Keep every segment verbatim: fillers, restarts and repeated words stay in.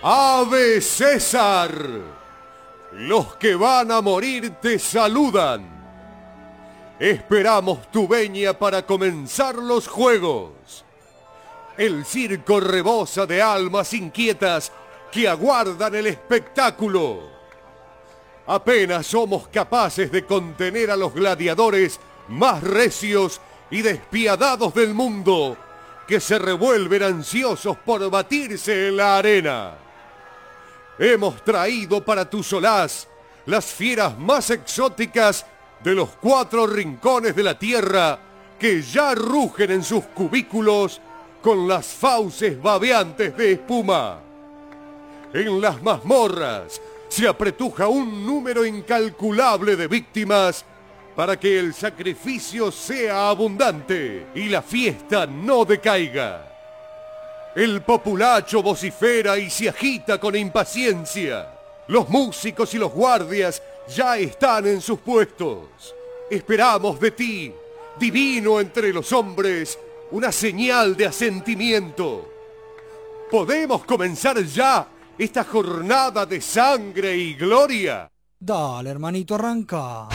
Ave César, los que van a morir te saludan. Esperamos tu veña para comenzar los juegos. El circo rebosa de almas inquietas que aguardan el espectáculo. Apenas somos capaces de contener a los gladiadores más recios y despiadados del mundo, que se revuelven ansiosos por batirse en la arena. Hemos traído para tu solaz las fieras más exóticas de los cuatro rincones de la tierra, que ya rugen en sus cubículos con las fauces babeantes de espuma. En las mazmorras se apretuja un número incalculable de víctimas para que el sacrificio sea abundante y la fiesta no decaiga. El populacho vocifera y se agita con impaciencia. Los músicos y los guardias ya están en sus puestos. Esperamos de ti, divino entre los hombres, una señal de asentimiento. ¿Podemos comenzar ya esta jornada de sangre y gloria? Dale, hermanito, arranca.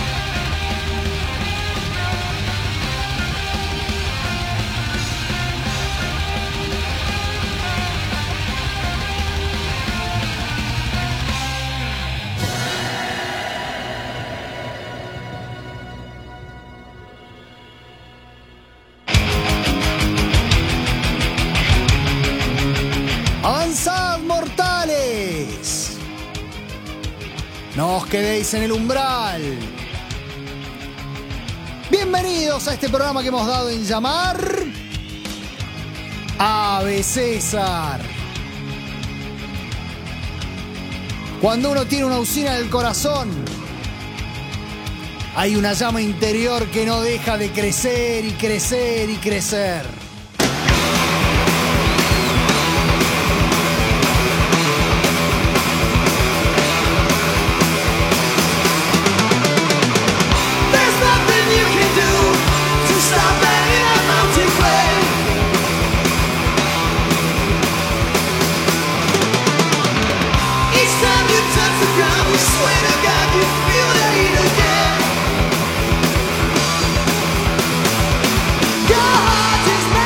¡Avanzad, mortales! No os quedéis en el umbral. Bienvenidos a este programa que hemos dado en llamar Ave César. Cuando uno tiene una usina del corazón, hay una llama interior que no deja de crecer y crecer y crecer. Your heart is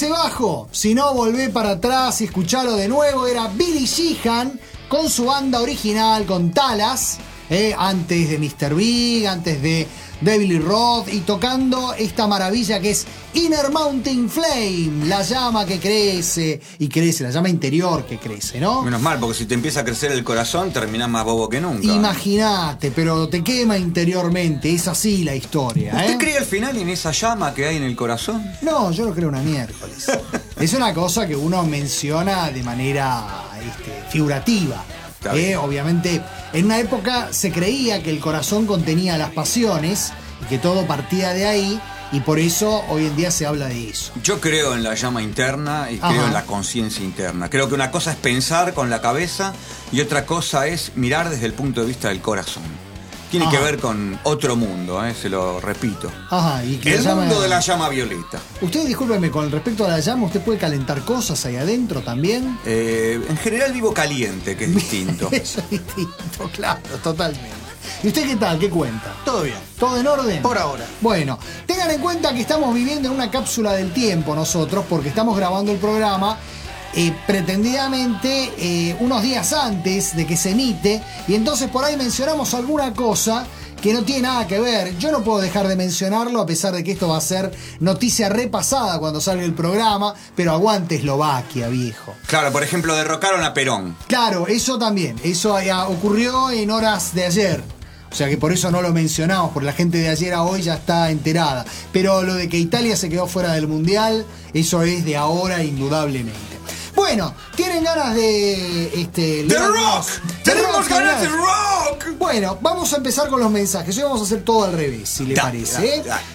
ese bajo, si no, volvé para atrás y escuchalo de nuevo. Era Billy Sheehan con su banda original, con Talas, eh, antes de mister Big, antes de Devil y Roth, y tocando esta maravilla que es Inner Mountain Flame, la llama que crece y crece, la llama interior que crece, ¿no? Menos mal, porque si te empieza a crecer el corazón, terminás más bobo que nunca. Imagínate, pero te quema interiormente, es así la historia, ¿eh? ¿Usted cree al final en esa llama que hay en el corazón? No, yo no creo una miércoles. Es una cosa que uno menciona de manera este, figurativa. Eh, obviamente, en una época se creía que el corazón contenía las pasiones y que todo partía de ahí, y por eso hoy en día se habla de eso. Yo creo en la llama interna y Ajá. creo en la conciencia interna. Creo que una cosa es pensar con la cabeza y otra cosa es mirar desde el punto de vista del corazón. Tiene Ajá. que ver con otro mundo, eh, se lo repito. Ajá, y que El la mundo llama... de la llama violeta. Usted, discúlpeme, con respecto a la llama, ¿usted puede calentar cosas ahí adentro también? Eh, en general vivo caliente, que es distinto. Eso es distinto, claro, totalmente. ¿Y usted qué tal? ¿Qué cuenta? Todo bien. ¿Todo en orden? Por ahora. Bueno, tengan en cuenta que estamos viviendo en una cápsula del tiempo nosotros, porque estamos grabando el programa eh, pretendidamente eh, unos días antes de que se emite, y entonces por ahí mencionamos alguna cosa que no tiene nada que ver. Yo no puedo dejar de mencionarlo, a pesar de que esto va a ser noticia repasada cuando salga el programa, pero aguante Eslovaquia, viejo. Claro, por ejemplo, derrocaron a Perón. Claro, eso también, eso eh, ocurrió en horas de ayer. O sea que por eso no lo mencionamos, porque la gente de ayer a hoy ya está enterada. Pero lo de que Italia se quedó fuera del Mundial, eso es de ahora indudablemente. Bueno, ¿tienen ganas de... Este, ¡The Rock! ¡Tenemos ganas de rock! Bueno, vamos a empezar con los mensajes. Hoy vamos a hacer todo al revés, si le Da, parece. da, ¿eh? da.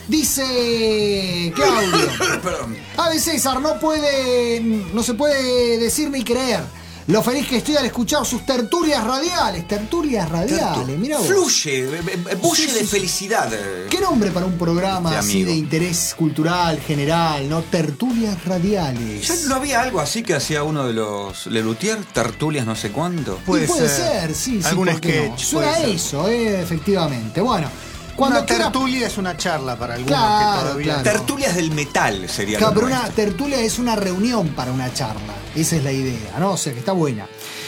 Dice Claudio. Perdón. Ave César, no puede, no se puede decir ni creer lo feliz que estoy al escuchar sus tertulias radiales. Tertulias radiales, mira vos. Fluye, eh, eh, bulle Sí, de sí, felicidad. eh. ¿Qué nombre para un programa De así amigo. de interés cultural general, no? Tertulias radiales. ¿Ya no había algo así que hacía uno de los Lelutier? Tertulias no sé cuánto. Y Puede puede ser. ser, sí, sí. Algún ¿por qué no? sketch, Suena puede ser. eso, eh, efectivamente. Bueno, cuando Una quiera... tertulia es una charla para algunos Claro, que todavía claro. no. Tertulias del metal sería Claro, lo pero una nuestro. tertulia es una reunión para una charla. Esa es la idea, ¿no? O sea, que está buena.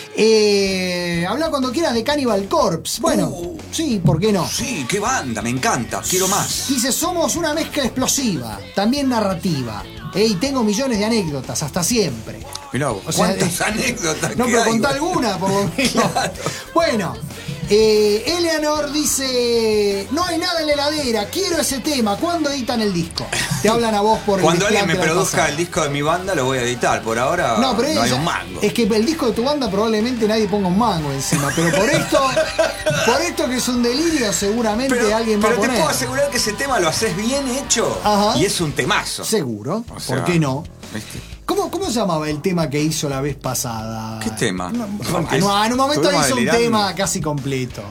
Eh, habla cuando quieras de Cannibal Corpse. Bueno, Uh. sí, ¿por qué no? Sí, qué banda, me encanta, quiero más. Dice, somos una mezcla explosiva, también narrativa. Eh, y tengo millones de anécdotas, hasta siempre. Mirá vos, O sea, cuántas eh, anécdotas No, que pero hay, contá güey. alguna, por lo menos. Claro. Bueno, eh, Eleanor dice, no hay nada en la heladera, quiero ese tema, ¿cuándo editan el disco? Te hablan a vos por el Cuando alguien me desplante la produzca pasada. el disco de mi banda, lo voy a editar. Por ahora No, pero no hay ella- un mango. es que el disco de tu banda probablemente nadie ponga un mango encima, pero por esto, por esto que es un delirio, seguramente Pero, alguien va pero a te poner. puedo asegurar que ese tema lo haces bien hecho. Ajá. Y es un temazo. Seguro, O sea, ¿por qué no? ¿viste? ¿Cómo, ¿Cómo se llamaba el tema que hizo la vez pasada? ¿Qué tema? No, Porque es- no, en un momento estuvimos hizo un delirando. tema casi completo.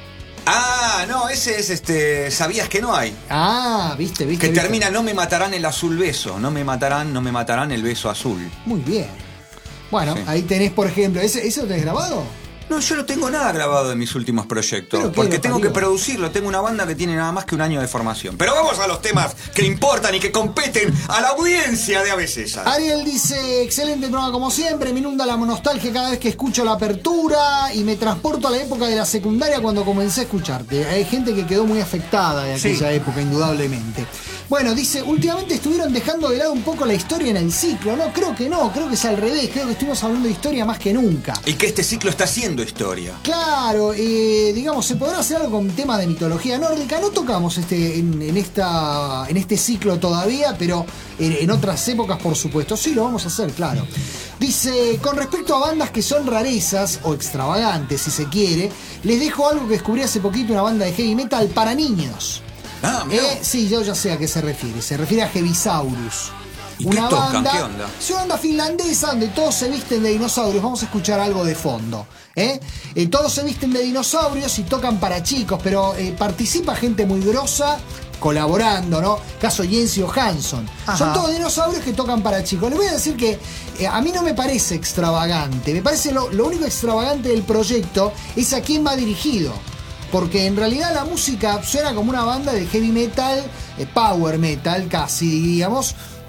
Ah, no, ese es este. ¿Sabías que no hay? Ah, viste, viste. Que viste. termina, no me matarán el azul beso. No me matarán, no me matarán el beso azul. Muy bien. Bueno, Sí. ahí tenés, por ejemplo, ¿ese, ¿ese lo tenés grabado? No, yo no tengo nada grabado de mis últimos proyectos. Pero qué Porque lo tengo parió. que producirlo. Tengo una banda que tiene nada más que un año de formación. Pero vamos a los temas que importan y que competen a la audiencia de A B César. Ariel dice, excelente programa como siempre, me inunda la nostalgia cada vez que escucho la apertura y me transporto a la época de la secundaria cuando comencé a escucharte. Hay gente que quedó muy afectada de aquella Sí. época, indudablemente. Bueno, dice, últimamente estuvieron dejando de lado un poco la historia en el ciclo. No, creo que no, creo que es al revés, creo que estuvimos hablando de historia más que nunca. Y que este ciclo está haciendo historia. Claro, eh, digamos, se podrá hacer algo con temas de mitología nórdica. No tocamos este en, en esta en este ciclo todavía, pero en, en otras épocas, por supuesto. Sí, lo vamos a hacer, claro. Dice, con respecto a bandas que son rarezas o extravagantes, si se quiere, les dejo algo que descubrí hace poquito, una banda de heavy metal para niños. Ah, mirá. Eh, sí, yo ya sé a qué se refiere. Se refiere a Heavisaurus. ¿Y qué tocan? ¿Qué onda? Es una banda finlandesa donde todos se visten de dinosaurios. Vamos a escuchar algo de fondo. ¿eh? Eh, todos se visten de dinosaurios y tocan para chicos, pero eh, participa gente muy grosa colaborando, ¿no? Caso Jens Johansson. Ajá. Son todos dinosaurios que tocan para chicos. Les voy a decir que eh, a mí no me parece extravagante. Me parece lo, lo único extravagante del proyecto es a quién va dirigido. Porque en realidad la música suena como una banda de heavy metal, eh, power metal casi, digamos,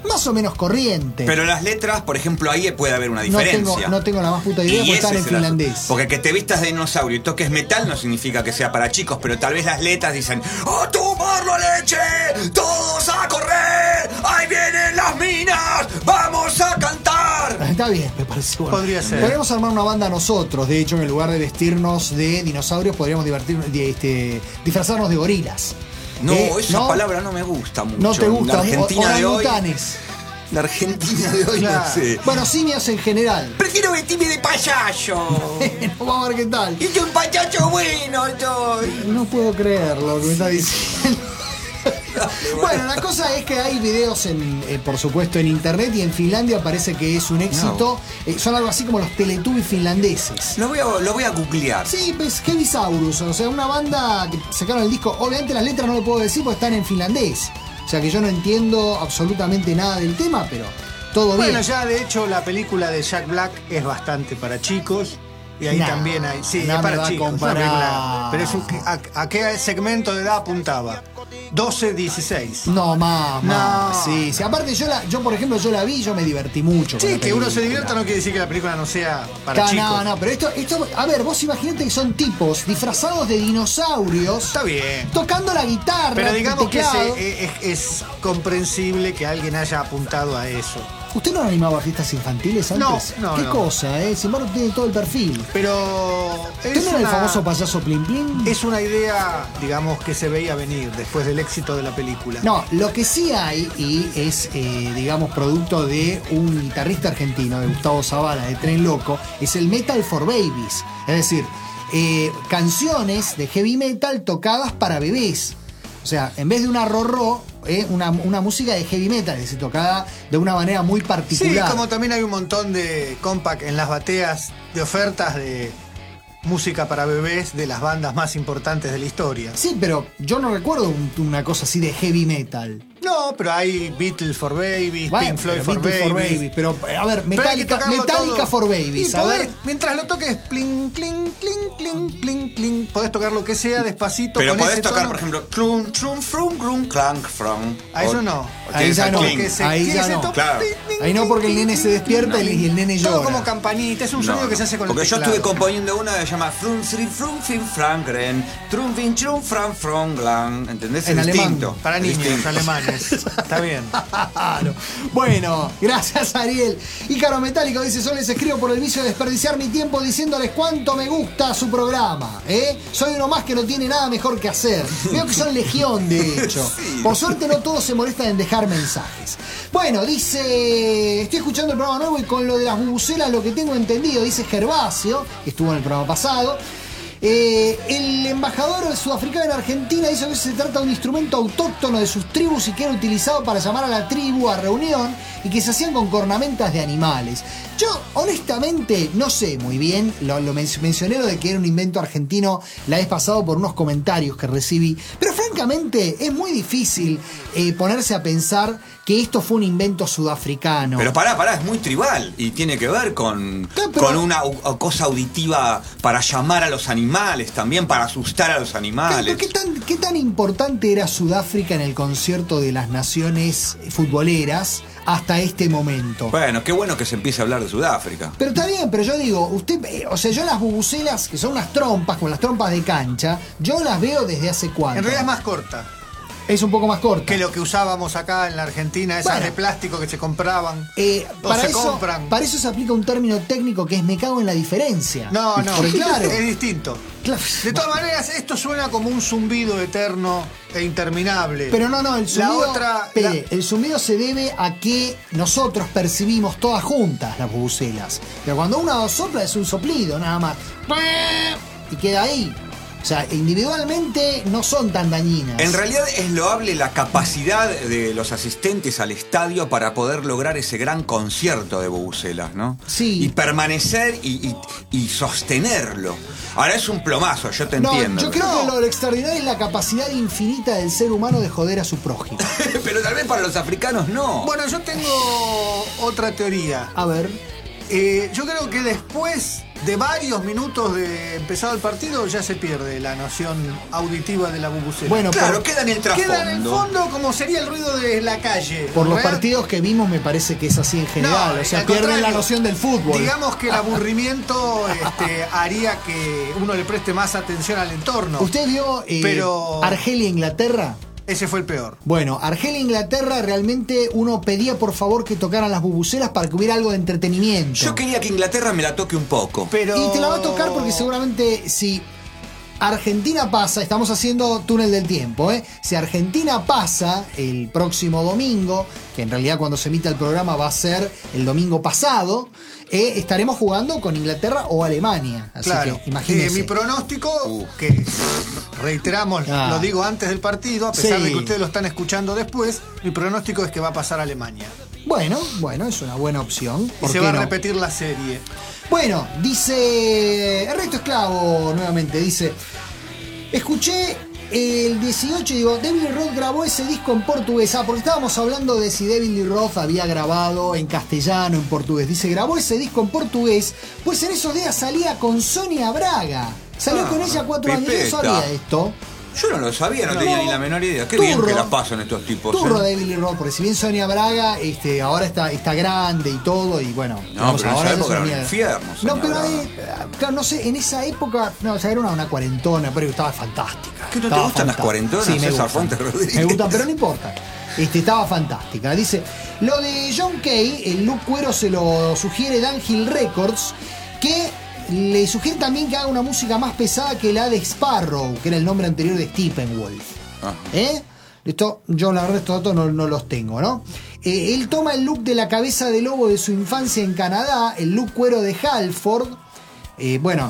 más o menos corriente. Pero las letras, por ejemplo, ahí puede haber una diferencia. No tengo, no tengo la más puta idea porque están en finlandés. Porque que te vistas de dinosaurio y toques metal no significa que sea para chicos, pero tal vez las letras dicen: ¡a tomar la leche! ¡Todos a correr! ¡Ahí vienen las minas! ¡Vamos a cantar! Está bien, me parece bueno. Podría ser. Podríamos armar una banda nosotros. De hecho, en lugar de vestirnos de dinosaurios, podríamos divertir, de, este, disfrazarnos de gorilas. No, ¿Eh? esa ¿No? palabra no me gusta mucho. No te gusta. La Argentina de hoy. Orangutanes. La Argentina de hoy, Claro. no sé. Bueno, simios en general. Prefiero vestirme de payaso. Vamos a ver qué tal. Y yo un payaso bueno soy. No puedo creer lo que me está diciendo. Bueno, la cosa es que hay videos, en, eh, por supuesto, en internet, y en Finlandia parece que es un éxito. No. Eh, son algo así como los Teletubbies finlandeses. Lo voy a, lo voy a googlear. Sí, pues Heavisaurus, o sea, una banda que sacaron el disco. Obviamente las letras no lo puedo decir porque están en finlandés. O sea que yo no entiendo absolutamente nada del tema, pero todo bien. Bueno, ya de hecho la película de Jack Black es bastante para chicos. Y ahí Nah, también hay. Sí, no es me para va a chicos. comparar. una película. Pero es un, a, ¿a qué segmento de edad apuntaba? doce, dieciséis. No, más, más. No. Sí, sí. Aparte, yo, la, yo, por ejemplo, yo la vi y yo me divertí mucho. con Sí, la que uno se película. divierta no quiere decir que la película no sea para Ca- chicos. No, no, pero esto, esto, a ver, vos imaginate que son tipos disfrazados de dinosaurios. Está bien. Tocando la guitarra. Pero el digamos que teclado. se- es, es comprensible que alguien haya apuntado a eso. ¿Usted no animaba fiestas infantiles antes? No, no, ¿Qué no. cosa, eh? Sin embargo, tiene todo el perfil. Pero ¿Usted es no era el una, famoso payaso Plim Plim? es una idea, digamos, que se veía venir después del éxito de la película. No, lo que sí hay, y es, eh, digamos, producto de un guitarrista argentino, de Gustavo Zavala, de Tren Loco, es el Metal for Babies. Es decir, eh, canciones de heavy metal tocadas para bebés. O sea, en vez de una rorró, eh, una, una música de heavy metal, es decir, tocada de una manera muy Sí, particular. como también hay un montón de compact en las bateas de ofertas de música para bebés de las bandas más importantes de la historia. Sí, pero yo no recuerdo un- una cosa así de heavy metal. No, pero hay Beatles for Babies, Bueno, Pink Floyd pero for Beatles Babies. Pero, a ver, Pero hay que Metallica, tocarlo Metallica todo. for Babies. Y A podés, ver, mientras lo toques, pling, cling, cling, cling, cling, cling. Podés tocar lo que sea despacito. Pero con podés ese tocar, tono. por ejemplo, clum, trum, frum, grum, clank, from. A eso O- no. o Ahí tienes ya al no. clink. Que se- Ahí tiene ya ese no. toque. Claro. Ting, ting, ahí no, porque el nene se despierta y el nene Todo llora. como campanita. Es un No, sonido que no. se hace con Porque el yo teclado. estuve componiendo una que se llama Frum, Sri, Frum, Fin, Frankren, Trum, Fin, Trum, Fran, From, Glan. ¿Entendés? En Es alemán. distinto. Para Es niños distinto. alemanes. Está bien. Claro. Bueno, gracias Ariel. Ícaro Metálico dice: solo les escribo por el vicio de desperdiciar mi tiempo diciéndoles cuánto me gusta su programa. ¿eh? Soy uno más que no tiene nada mejor que hacer. Veo que son legión, de hecho. Sí. Por suerte no todos se molestan en dejar mensajes. Bueno, dice: estoy escuchando el programa nuevo y con lo de las bubucelas lo que tengo entendido, dice Gervasio, que estuvo en el programa pasado. Eh, el embajador sudafricano en Argentina dice que se trata de un instrumento autóctono de sus tribus y que era utilizado para llamar a la tribu a reunión y que se hacían con cornamentas de animales. Yo, honestamente, no sé muy bien, lo, lo men- mencioné lo de que era un invento argentino la vez pasado por unos comentarios que recibí, pero francamente es muy difícil eh, ponerse a pensar que esto fue un invento sudafricano. Pero pará, pará, es muy tribal y tiene que ver con, Claro, pero- con una au- cosa auditiva para llamar a los animales, también para asustar a los animales. ¿Qué tan, ¿Qué tan importante era Sudáfrica en el concierto de las naciones futboleras hasta este momento? Bueno, qué bueno que se empiece a hablar de Sudáfrica. Pero está bien, pero yo digo, usted, eh, o sea, yo las bubucelas, que son unas trompas, como las trompas de cancha, yo las veo desde hace cuánto. En realidad es más corta Es un poco más corta. que lo que usábamos acá en la Argentina, esas Bueno. de plástico que se compraban. Eh, o para, se eso, compran. para eso se aplica un término técnico que es me cago en la diferencia. No, no, Porque claro, es distinto. claro. De todas maneras, esto suena como un zumbido eterno e interminable. Pero no, no, el zumbido, La otra. espere, la- el zumbido se debe a que nosotros percibimos todas juntas las bubucelas. Pero cuando uno sopla es un soplido, nada más. Y queda ahí. O sea, individualmente no son tan dañinas. En realidad es loable la capacidad de los asistentes al estadio para poder lograr ese gran concierto de bubucelas, ¿no? Sí. Y permanecer y, y- y sostenerlo. Ahora es un plomazo, yo te No, entiendo. yo creo No. que lo, lo extraordinario es la capacidad infinita del ser humano de joder a su prójimo. Pero tal vez para los africanos no. Bueno, yo tengo otra teoría. A ver. Eh, yo creo que después de varios minutos de empezado el partido ya se pierde la noción auditiva de la bubucela. Bueno, Claro, por, queda en el trasfondo. queda en el fondo como sería el ruido de la calle. por los ¿Real? partidos que vimos me parece que es así en general. No, o sea, al pierden la contrario. noción del fútbol. Digamos que el aburrimiento este, haría que uno le preste más atención al entorno. ¿Usted vio eh, Pero- Argelia, Inglaterra? Ese fue el peor. Bueno, Argelia, Inglaterra, realmente uno pedía por favor que tocaran las bubucelas para que hubiera algo de entretenimiento. Yo quería que Inglaterra me la toque un poco. Pero... Y te la va a tocar porque seguramente si Argentina pasa, estamos haciendo túnel del tiempo, ¿eh? Si Argentina pasa el próximo domingo, que en realidad cuando se emita el programa va a ser el domingo pasado, eh, estaremos jugando con Inglaterra o Alemania. Así Claro, que imagínense. Eh, mi pronóstico, Uh. que reiteramos, Ah. lo digo antes del partido, a pesar Sí. de que ustedes lo están escuchando después, mi pronóstico es que va a pasar Alemania. Bueno, bueno, es una buena opción. Y ¿Por se qué va no? a repetir la serie. Bueno, dice Ernesto Esclavo nuevamente, dice, escuché el dieciocho y digo, David Lee Roth grabó ese disco en portugués. Ah, porque estábamos hablando de si David Lee Roth había grabado en castellano, en portugués. Dice, grabó ese disco en portugués, pues en esos días salía con Sonia Braga. Salió Ah, con ella cuatro años. Yo no pipeta. sabía esto. Yo no lo sabía, no, No. tenía ni la menor idea. Qué bien Turro. que la pasan estos tipos. Turro ¿eh? David Lee Roth, porque si bien Sonia Braga este, ahora está, está grande y todo, y bueno, No, digamos, pero en ahora esa ya época es era un una- infierno, No, Sonia pero Braga. ahí, claro, no sé, en esa época, no, o sea, era una, una cuarentona, pero estaba fantástica. ¿Qué, no te Estaba gustan las fantástica. cuarentonas, Sí, me César gustan. Fuentes Rodríguez? Me gustan, pero no importa. Este, estaba fantástica. Dice, lo de John Kay, el look cuero se lo sugiere Downhill Records, que le sugiere también que haga una música más pesada que la de Sparrow, que era el nombre anterior de Steppenwolf. Ah. ¿Eh? Esto, yo la verdad estos datos no, no los tengo, ¿no? Eh, él toma el look de la cabeza de lobo de su infancia en Canadá, el look cuero de Halford. Eh, bueno,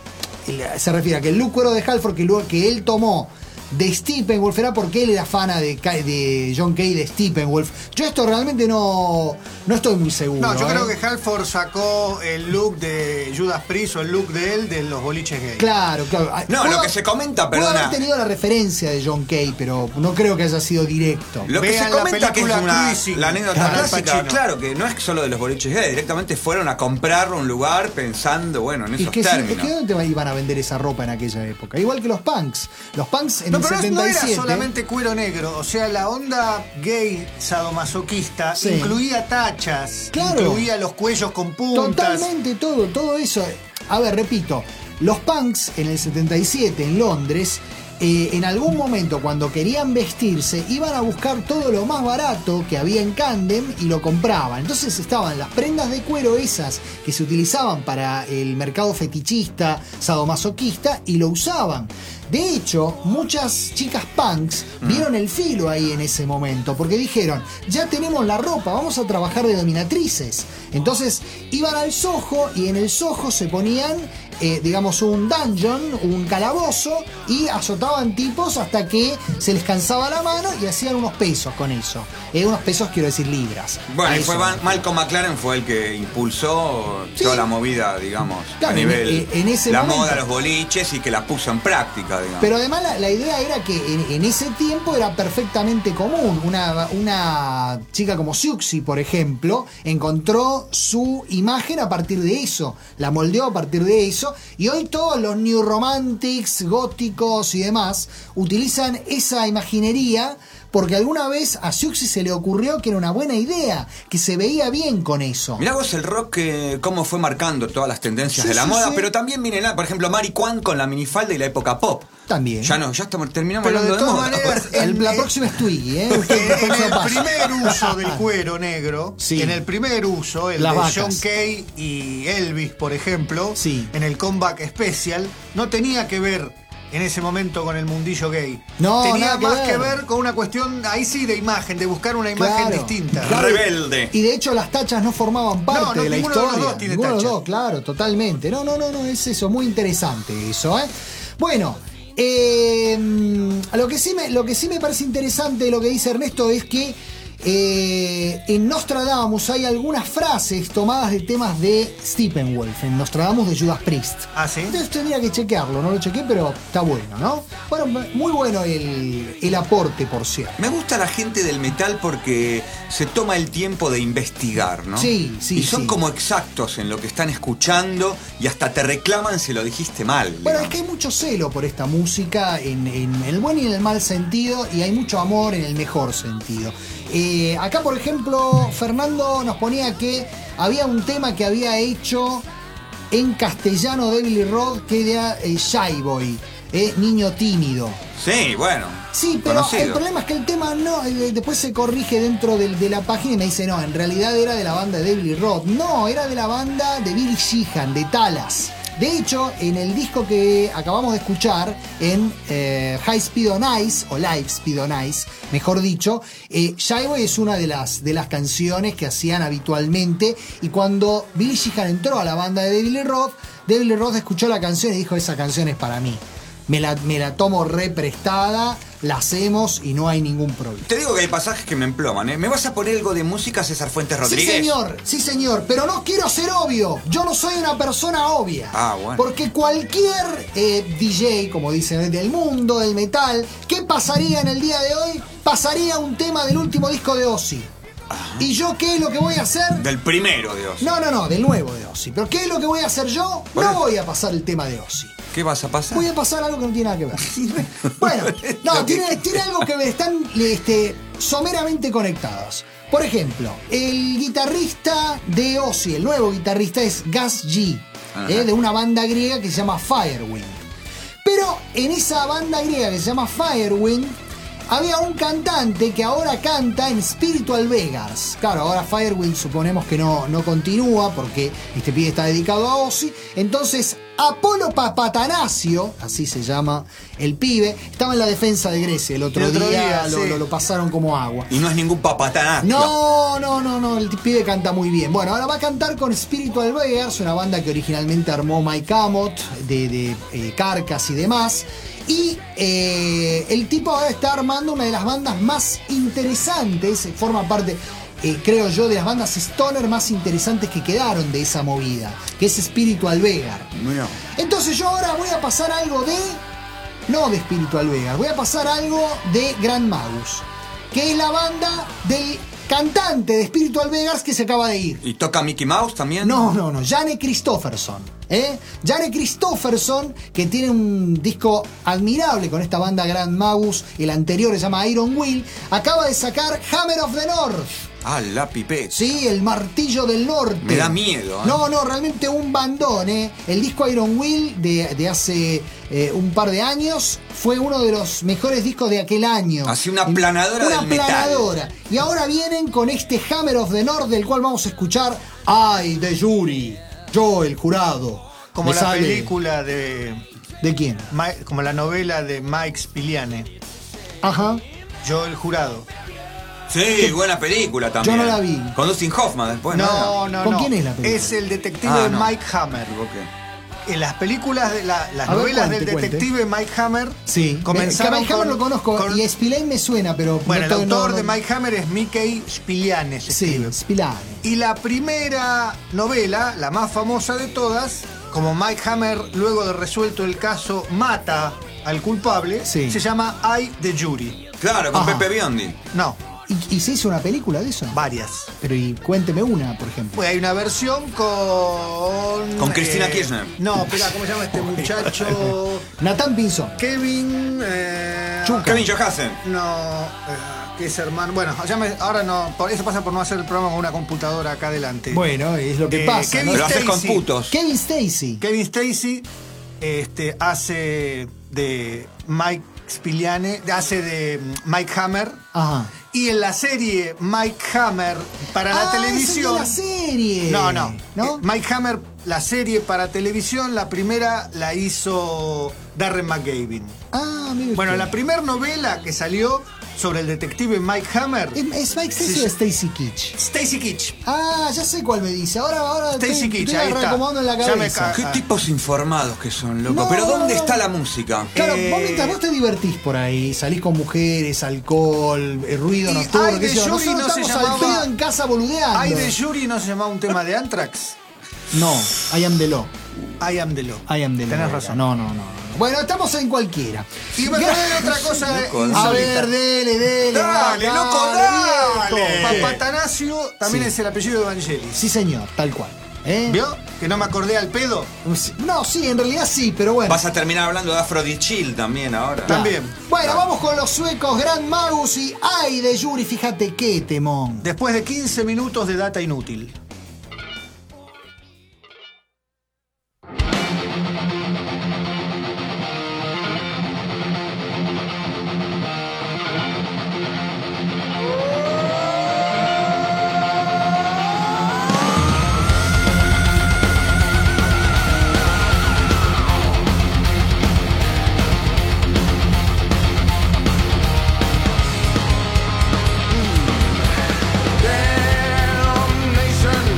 él- se refiere a que el look cuero de Halford que, luego- que él tomó de Steppenwolf era porque él era fana de, Ca- de John Kay de Steppenwolf. Yo esto realmente no, no estoy muy seguro. No, yo ¿eh? creo que Halford sacó el look de Judas Priest o el look de él de los boliches gay. Claro, claro. No, Puedo- lo que se comenta, puedo perdona. haber tenido la referencia de John Kay, pero no creo que haya sido directo. Lo que Vean se la comenta que es película una, Cruising, la anécdota con Al clásica, Pacino. claro, que no es solo de los boliches gay, directamente fueron a comprar un lugar pensando, bueno, en Y esos que, sí, términos. es que ¿dónde iban a vender esa ropa en aquella época? Igual que los punks. Los punks en No, el pero no setenta y era siete. solamente cuero negro, o sea, la onda gay sadomasoquista Sí. incluía tachas, Claro. incluía los cuellos con puntas. Totalmente todo, todo eso. A ver, repito, los punks en el setenta y siete en Londres, eh, en algún momento cuando querían vestirse, iban a buscar todo lo más barato que había en Camden y lo compraban. Entonces estaban las prendas de cuero esas que se utilizaban para el mercado fetichista, sadomasoquista, y lo usaban. De hecho, muchas chicas punks vieron el filo ahí en ese momento, porque dijeron, ya tenemos la ropa, vamos a trabajar de dominatrices. Entonces iban al Soho y en el Soho se ponían, eh, digamos, un dungeon, un calabozo, y azotaban tipos hasta que se les cansaba la mano y hacían unos pesos con eso. Eh, unos pesos quiero decir libras. Bueno, A y eso fue me Van- refiero. Malcolm McLaren fue el que impulsó Sí. toda la movida, digamos, Claro, a nivel en- en ese la momento. moda, los boliches y que la puso en práctica, digamos. Pero además la, la idea era que en, en ese tiempo era perfectamente común. Una, una chica como Siouxsie, por ejemplo, encontró su imagen a partir de eso, la moldeó a partir de eso, y hoy todos los New Romantics, góticos y demás utilizan esa imaginería porque alguna vez a Siouxsie se le ocurrió que era una buena idea, que se veía bien con eso. Mirá vos el rock, que cómo fue marcando todas las tendencias Sí, de la sí, moda, sí. pero también viene, la, por ejemplo, Mary Kwan con la minifalda y la época pop. También. Ya no, ya estamos, terminamos Pero de hablando de, todas moda. maneras, El- la en- próxima es Twiggy, ¿eh? Usted, el En próximo el paso. primer uso del cuero negro, Sí. en el primer uso, el Las de vacas. John Kay y Elvis, por ejemplo, Sí. en el Comeback Special, no tenía que ver en ese momento con el mundillo gay. No, tenía nada que más que ver. ver con una cuestión, ahí sí, de imagen, de buscar una imagen Claro, distinta. claro. Rebelde. Y de hecho las tachas no formaban parte No, no, de la ninguno de los historia. dos tiene Ninguno de los tacha. dos, claro, totalmente. No, no, no, no, es eso, muy interesante eso, ¿eh? Bueno, eh, lo, que sí me, lo que sí me parece interesante de lo que dice Ernesto es que Eh, en Nostradamus hay algunas frases tomadas de temas de Steppenwolf, en Nostradamus de Judas Priest. Ah, ¿sí? Entonces tendría que chequearlo, no lo chequé, pero está bueno, ¿no? Bueno, muy bueno el, el aporte, por cierto. Me gusta la gente del metal porque se toma el tiempo de investigar, ¿no? Sí, sí, Y son sí. como exactos en lo que están escuchando y hasta te reclaman si lo dijiste mal. Bueno, digamos. es que hay mucho celo por esta música en, en el buen y en el mal sentido, y hay mucho amor en el mejor sentido. Eh, acá, por ejemplo, Fernando nos ponía que había un tema que había hecho en castellano de Billy Roth, que era eh, Shy Boy, eh, niño tímido. Sí, bueno. Sí, pero conocido. el problema es que el tema no, eh, después se corrige dentro del- de la página y me dice, no, en realidad era de la banda de Billy Roth. No, era de la banda de Billy Sheehan, de Talas. De hecho, en el disco que acabamos de escuchar, en eh, High Speed on Ice, o Live Speed on Ice, mejor dicho, eh, Shy Boy es una de las, de las canciones que hacían habitualmente, y cuando Billy Sheehan entró a la banda de Billy Roth, de Billy Roth escuchó la canción y dijo, esa canción es para mí. Me la, me la tomo re prestada, la hacemos y no hay ningún problema. Te digo que hay pasajes que me emploman, ¿eh? ¿Me vas a poner algo de música, César Fuentes Rodríguez? Sí, señor, sí, señor, pero no quiero ser obvio. Yo no soy una persona obvia. Ah, bueno. Porque cualquier eh, D J, como dicen, del mundo del metal, ¿qué pasaría en el día de hoy? Pasaría un tema del último disco de Ozzy. Ajá. ¿Y yo qué es lo que voy a hacer? Del primero, Dios. No, no, no, del nuevo de Ozzy. ¿Pero qué es lo que voy a hacer yo? Por No eso. voy a pasar el tema de Ozzy. ¿Qué vas a pasar? Voy a pasar algo que no tiene nada que ver. Bueno, no, Lo que- tiene, tiene algo que están este, someramente conectados. Por ejemplo, el guitarrista de Ozzy, el nuevo guitarrista, es Gus G, Ajá. eh, de una banda griega que se llama Firewind. Pero en esa banda griega que se llama Firewind, había un cantante que ahora canta en Spiritual Beggars. Claro, ahora Firewind suponemos que no, no continúa porque este pibe está dedicado a Ozzy. Entonces, Apolo Papatanasio, así se llama el pibe, estaba en la defensa de Grecia. El otro, El otro día, día, lo, sí. lo- lo pasaron como agua. Y no es ningún papatanazo. No, no, no, no, el pibe canta muy bien. Bueno, ahora va a cantar con Spiritual Beggars, una banda que originalmente armó Mike Amott, de, de eh, Carcass y demás. Y eh, el tipo ahora está armando una de las bandas más interesantes, forma parte, eh, creo yo, de las bandas stoner más interesantes que quedaron de esa movida, que es Spiritual Beggar. Mira. Entonces yo ahora voy a pasar algo de, no de Spiritual Beggar, voy a pasar algo de Grand Magus, que es la banda del cantante de Spiritual Beggars que se acaba de ir. ¿Y toca Mickey Mouse también? No, no, no, Janne Kristofferson. ¿eh? Janne Kristofferson, que tiene un disco admirable con esta banda Grand Magus, el anterior se llama Iron Will, acaba de sacar Hammer of the North. Ah, la pipeta. Sí, el martillo del norte. Me da miedo, ¿eh? No, no, realmente un bandón, ¿eh? El disco Iron Will de, de hace eh, un par de años fue uno de los mejores discos de aquel año. Así una aplanadora Una del metal. aplanadora. Y ahora vienen con este Hammer of the North, del cual vamos a escuchar Ay, de Jury. Yo, el jurado. Como Me la sale- película de. ¿De quién? Mi- Como la novela de Mike Spiliane. Ajá. Yo, el jurado. Sí, buena película también. Yo no la vi. Con Dustin Hoffman después, ¿no? No, no, ¿Con no. quién es la película? Es el detective Ah, no. Mike Hammer. Me equivoqué. En las películas, de la- las A ver, novelas cuente, del cuente. detective Mike Hammer. Sí. Comenzaron Me- que a Mike Hammer con- lo conozco con- y Spillane me suena, pero. Bueno, no el to- autor no- de no- Mike Hammer es Mickey Spiliane. se Sí, escribe. Spillane. Y la primera novela, la más famosa de todas, como Mike Hammer, luego de resuelto el caso, mata al culpable, Sí. se llama I, the Jury. Claro, con Ajá. Pepe Biondi. No, ¿Y, y se hizo una película de eso? varias. Pero y cuénteme una, por ejemplo. Pues hay una versión con... Con Cristina Kirchner. No, espera, ¿cómo se llama este muchacho? Nathan Pinzón. Kevin... eh, Chuca. Kevin Johansen. No, eh, que es hermano... Bueno, ya me- ahora no, por eso pasa por no hacer el programa con una computadora acá adelante. Bueno, es lo que Eh, pasa. Kevin ¿no? Lo haces con Stacy. putos. Kevin Stacy. Kevin Stacy este, hace de Mike Spiliane, hace de Mike Hammer. Ajá. Y en la serie Mike Hammer para la Ah, televisión. ese es de la serie. No, no. ¿No? Eh, Mike Hammer, la serie para televisión, la primera la hizo Darren McGavin. Ah, mire Bueno, usted. la primera novela que salió sobre el detective Mike Hammer, ¿Es, es Mike Stacy Sí, o sí. Stacy Kitsch? Stacy Kitsch. Ah, ya sé cuál me dice. Ahora, ahora Stacy estoy, Kitsch, estoy ahí está. reacomodando en la Ya me cabeza. ca- Qué Ah. tipos informados que son, loco. No, Pero ¿dónde no, está no. la música? Claro, Eh, vos mientras vos te divertís por ahí, salís con mujeres, alcohol, eh, ruido Y nocturno, Ay qué de sé yo. Yuri Nosotros no se estamos al llamaba- pedo en casa boludeando. Ay de Yuri no se llamaba un tema de Anthrax. No, I am the law. I am the law. I am the law. Tenés razón. No, no, no, no. Bueno, estamos en cualquiera. Y va a tener otra cosa Loco, insólita. A ver, dele, dele. Dale, va, loco, viejo. dale. Papatanasio también Sí. es el apellido de Vangelis. Sí, señor, tal cual. ¿Eh? ¿Vio? Que no me acordé al pedo. No, sí, en realidad sí, pero bueno. Vas a terminar hablando de Aphrodite Chill también ahora. También. Bueno, vamos con los suecos Grand Magus y ay de Yuri, fíjate qué temón. Después de quince minutos de data inútil. Damn nation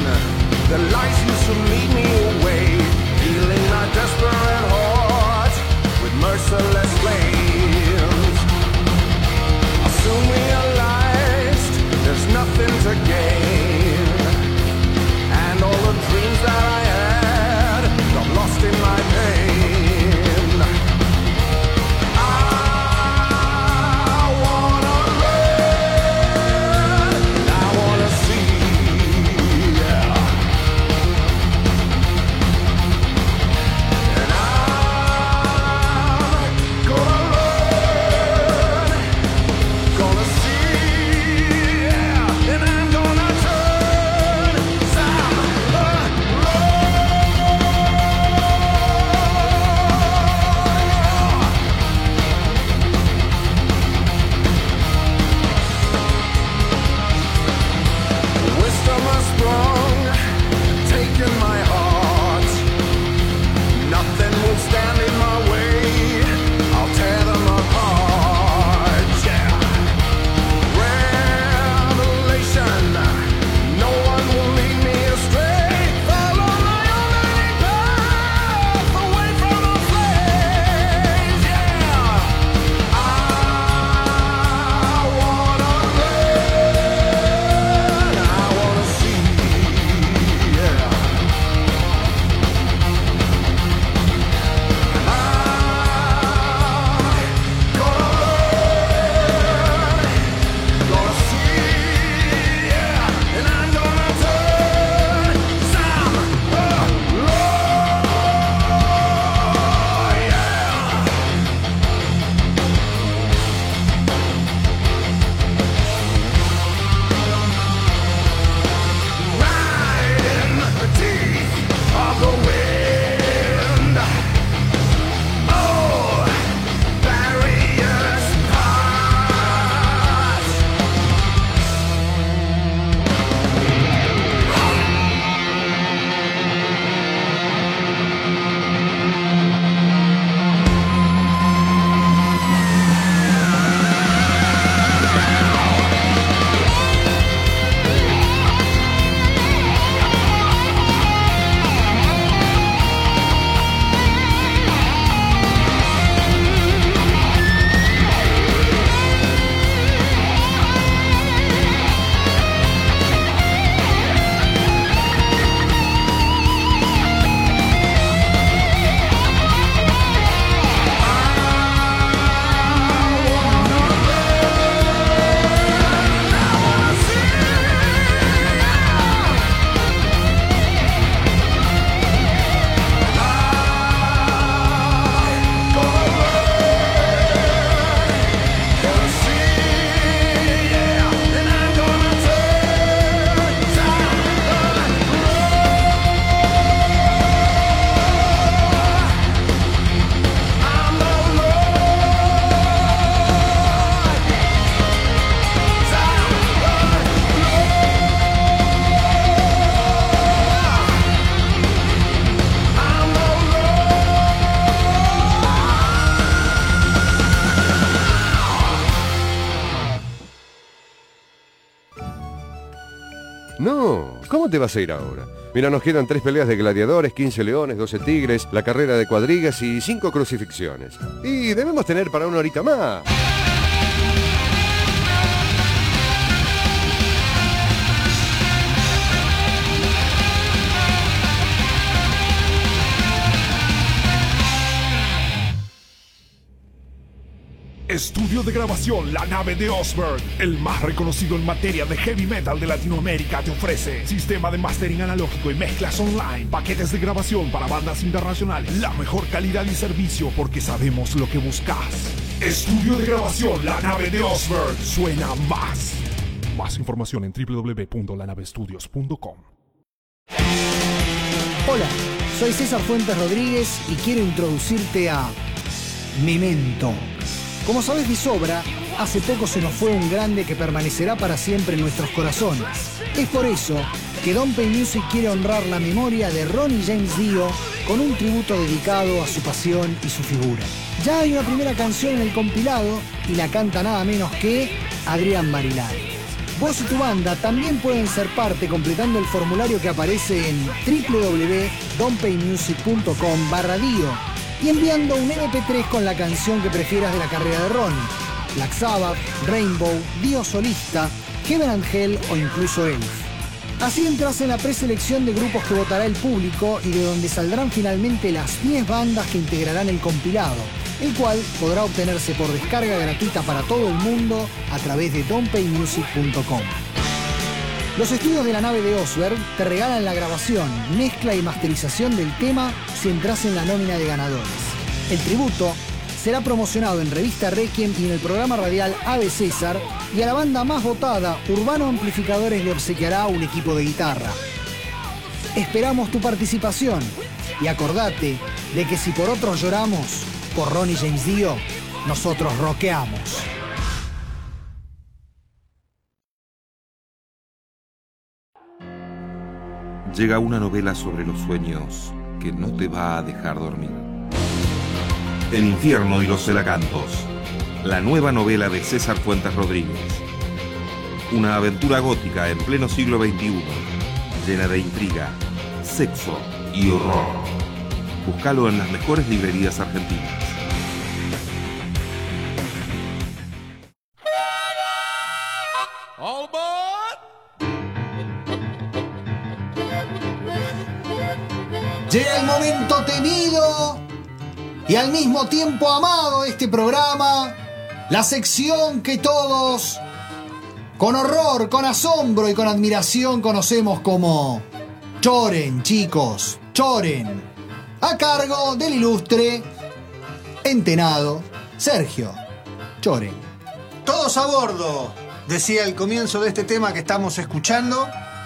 ¿Cómo te vas a ir ahora? Mira, nos quedan tres peleas de gladiadores, quince leones, doce tigres, la carrera de cuadrigas y cinco crucifixiones. Y debemos tener para una horita más. Estudio de grabación La Nave de Osberg, el más reconocido en materia de heavy metal de Latinoamérica, te ofrece sistema de mastering analógico y mezclas online, paquetes de grabación para bandas internacionales, la mejor calidad y servicio porque sabemos lo que buscas. Estudio de grabación La Nave de Osberg, suena más. Más información en w w w punto la nave estudios punto com. Hola, soy César Fuentes Rodríguez y quiero introducirte a Memento. Como sabes de sobra, hace poco se nos fue un grande que permanecerá para siempre en nuestros corazones. Es por eso que Don't Pay Music quiere honrar la memoria de Ronnie James Dio con un tributo dedicado a su pasión y su figura. Ya hay una primera canción en el compilado y la canta nada menos que Adrián Marilari. Vos y tu banda también pueden ser parte completando el formulario que aparece en w w w punto don't pay music punto com barra dio y enviando un eme pe tres con la canción que prefieras de la carrera de Ronnie. Black Sabbath, Rainbow, Dio solista, Heaven and Hell o incluso Elf. Así entras en la preselección de grupos que votará el público y de donde saldrán finalmente las diez bandas que integrarán el compilado, el cual podrá obtenerse por descarga gratuita para todo el mundo a través de don't pay music punto com. Los estudios de La Nave de Osberg te regalan la grabación, mezcla y masterización del tema si entras en la nómina de ganadores. El tributo será promocionado en Revista Requiem y en el programa radial Ave César, y a la banda más votada, Urbano Amplificadores, le obsequiará un equipo de guitarra. Esperamos tu participación y acordate de que si por otros lloramos, por Ronnie James Dio, nosotros rockeamos. Llega una novela sobre los sueños que no te va a dejar dormir. El infierno y los celacantos. La nueva novela de César Fuentes Rodríguez. Una aventura gótica en pleno siglo veintiuno, llena de intriga, sexo y horror. Búscalo en las mejores librerías argentinas. Llega el momento temido y al mismo tiempo amado de este programa, la sección que todos, con horror, con asombro y con admiración, conocemos como Choren, chicos, Choren, a cargo del ilustre, entenado Sergio Choren. Todos a bordo, decía el comienzo de este tema que estamos escuchando,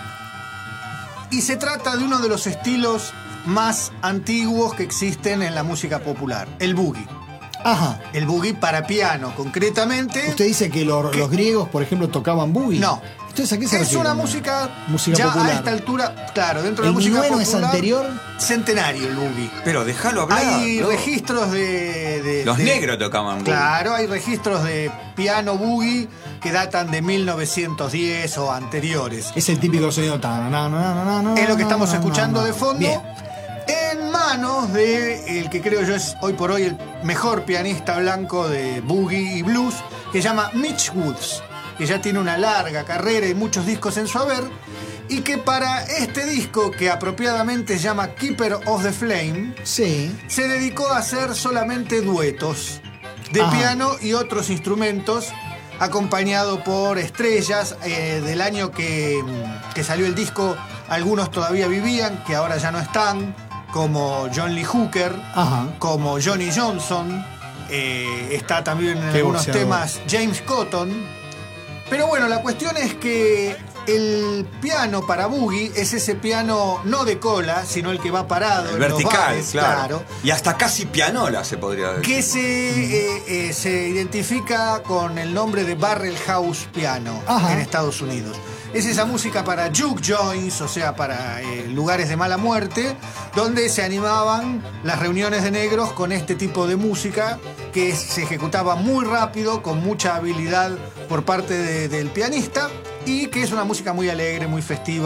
y se trata de uno de los estilos más antiguos que existen en la música popular, el boogie. Ajá. El boogie para piano, concretamente. ¿Usted dice que lo, que, los griegos, por ejemplo, tocaban boogie? No. Entonces, ¿a qué se es refiere? una música, música ya popular. A esta altura, claro, dentro de la ¿El música minueno popular. es anterior? Centenario el boogie. Pero déjalo hablar. Hay ¿no? registros de, de Los de, negros tocaban boogie. Claro, hay registros de piano boogie que datan de mil novecientos diez o anteriores. Es el típico sonido. Es lo que estamos escuchando de fondo. Bien. En manos de el que creo yo es hoy por hoy el mejor pianista blanco de boogie y blues, que se llama Mitch Woods, que ya tiene una larga carrera y muchos discos en su haber, y que para este disco, que apropiadamente se llama Keeper of the Flame, sí, se dedicó a hacer solamente duetos de Ajá. piano y otros instrumentos, acompañado por estrellas eh, del año que, que salió el disco. Algunos todavía vivían, que ahora ya no están, como John Lee Hooker, Ajá. como Johnny Johnson, eh, está también en Qué algunos boxeador. temas James Cotton. Pero bueno, la cuestión es que el piano para boogie es ese piano no de cola, sino el que va parado. El en los vertical, bares, claro. Y hasta casi pianola se podría decir. Que se, eh, eh, se identifica con el nombre de Barrel House Piano. Ajá. En Estados Unidos. Es esa música para juke joints, o sea, para eh, lugares de mala muerte, donde se animaban las reuniones de negros con este tipo de música que se ejecutaba muy rápido, con mucha habilidad por parte de, del pianista, y que es una música muy alegre, muy festiva,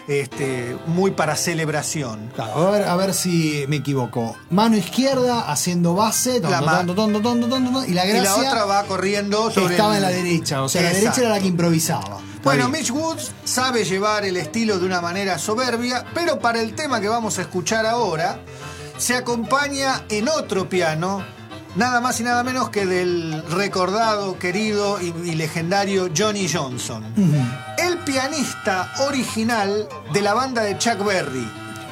este, muy para celebración. Claro, a ver, a ver si me equivoco. Mano izquierda haciendo base, tondo, La ma- tondo, tondo, tondo, tondo, tondo, y la Y gracia la otra va corriendo sobre estaba el- en la derecha, o sea, la Exacto. derecha era la que improvisaba. Está Bueno, bien. Mitch Woods sabe llevar el estilo de una manera soberbia, pero para el tema que vamos a escuchar ahora, se acompaña en otro piano, nada más y nada menos que del recordado, querido y, y legendario Johnny Johnson. El pianista original de la banda de Chuck Berry.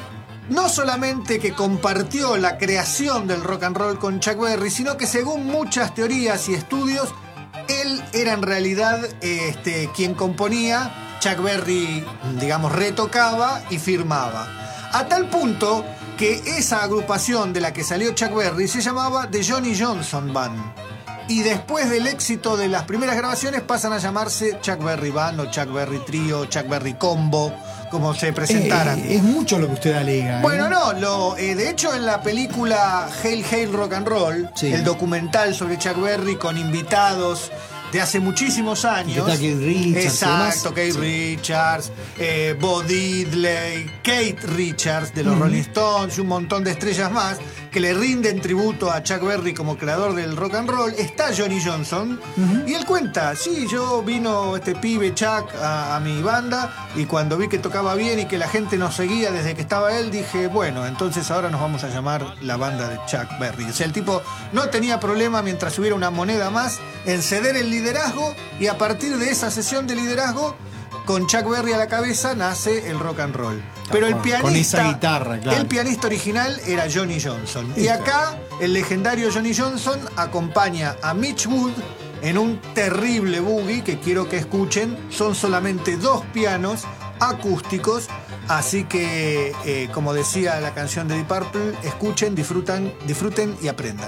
No solamente que compartió la creación del rock and roll con Chuck Berry, sino que según muchas teorías y estudios, él era en realidad este, quien componía, Chuck Berry, digamos, retocaba y firmaba. A tal punto que esa agrupación de la que salió Chuck Berry se llamaba The Johnny Johnson Band. Y después del éxito de las primeras grabaciones pasan a llamarse Chuck Berry Band o Chuck Berry Trio, Chuck Berry Combo, como se presentaran. Eh, es mucho lo que usted alega. ¿eh? Bueno, no, lo, eh, de hecho en la película Hail Hail Rock and Roll, Sí. el documental sobre Chuck Berry con invitados de hace muchísimos años. Y está Keith Richards y demás. Exacto, Keith Sí. Richards, eh, Bo Diddley, Kate Richards de los Rolling Stones y un montón de estrellas más que le rinden tributo a Chuck Berry como creador del rock and roll. Está Johnny Johnson y él cuenta, sí, yo vino este pibe Chuck a, a mi banda y cuando vi que tocaba bien y que la gente nos seguía desde que estaba él, dije, bueno, entonces ahora nos vamos a llamar la banda de Chuck Berry. O sea, el tipo no tenía problema mientras hubiera una moneda más en ceder el liderazgo y a partir de esa sesión de liderazgo con Chuck Berry a la cabeza nace el rock and roll. Pero el con- pianista, con esa guitarra, claro. el pianista original era Johnny Johnson. Y Listo. acá el legendario Johnny Johnson acompaña a Mitch Wood en un terrible boogie que quiero que escuchen. Son solamente dos pianos acústicos, así que eh, como decía la canción de Deep Purple, escuchen, disfrutan, disfruten y aprendan.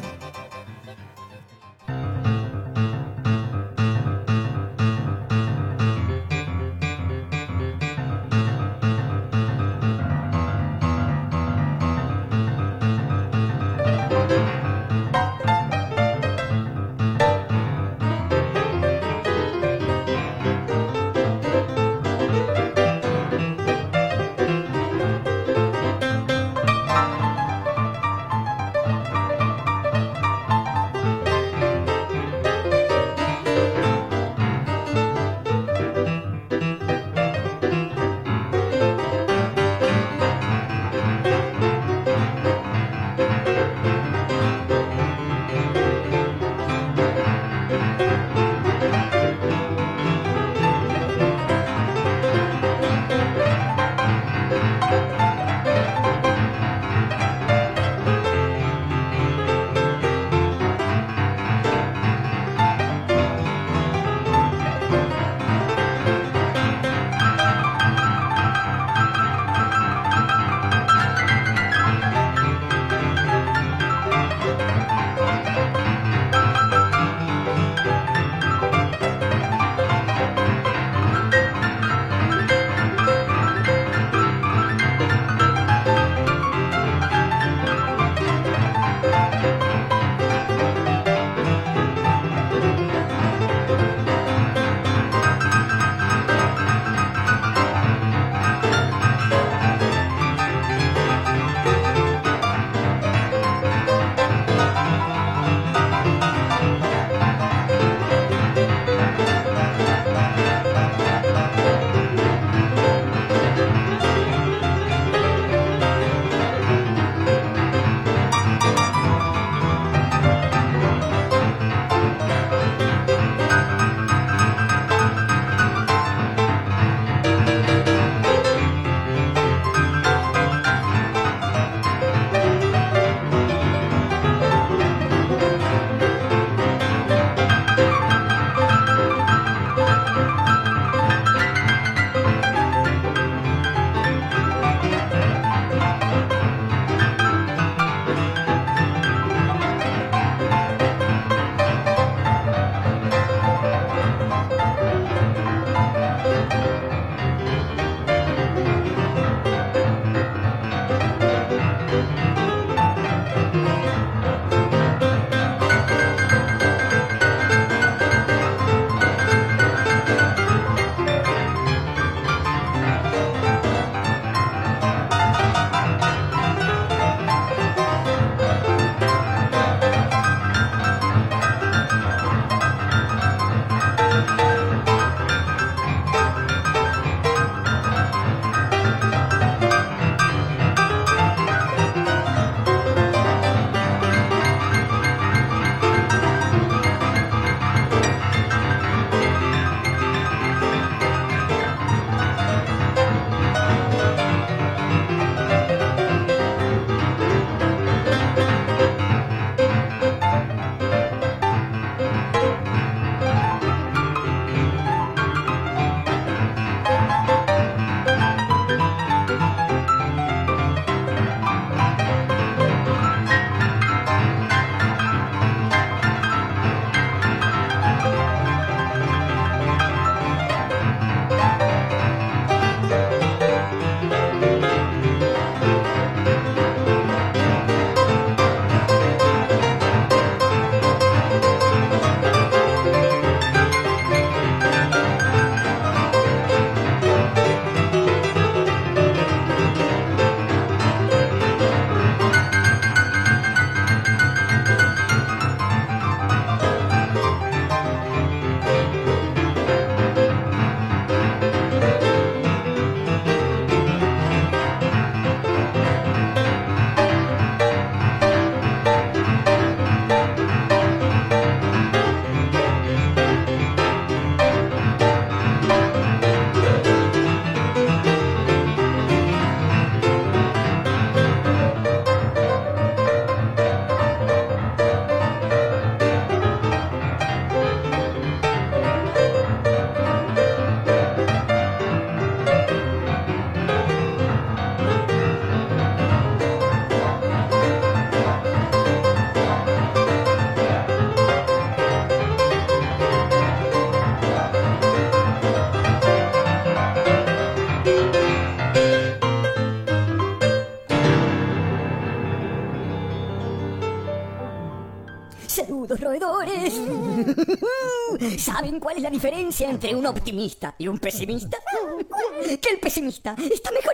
Saludos, roedores. ¿Saben cuál es la diferencia entre un optimista y un pesimista? Que el pesimista está mejor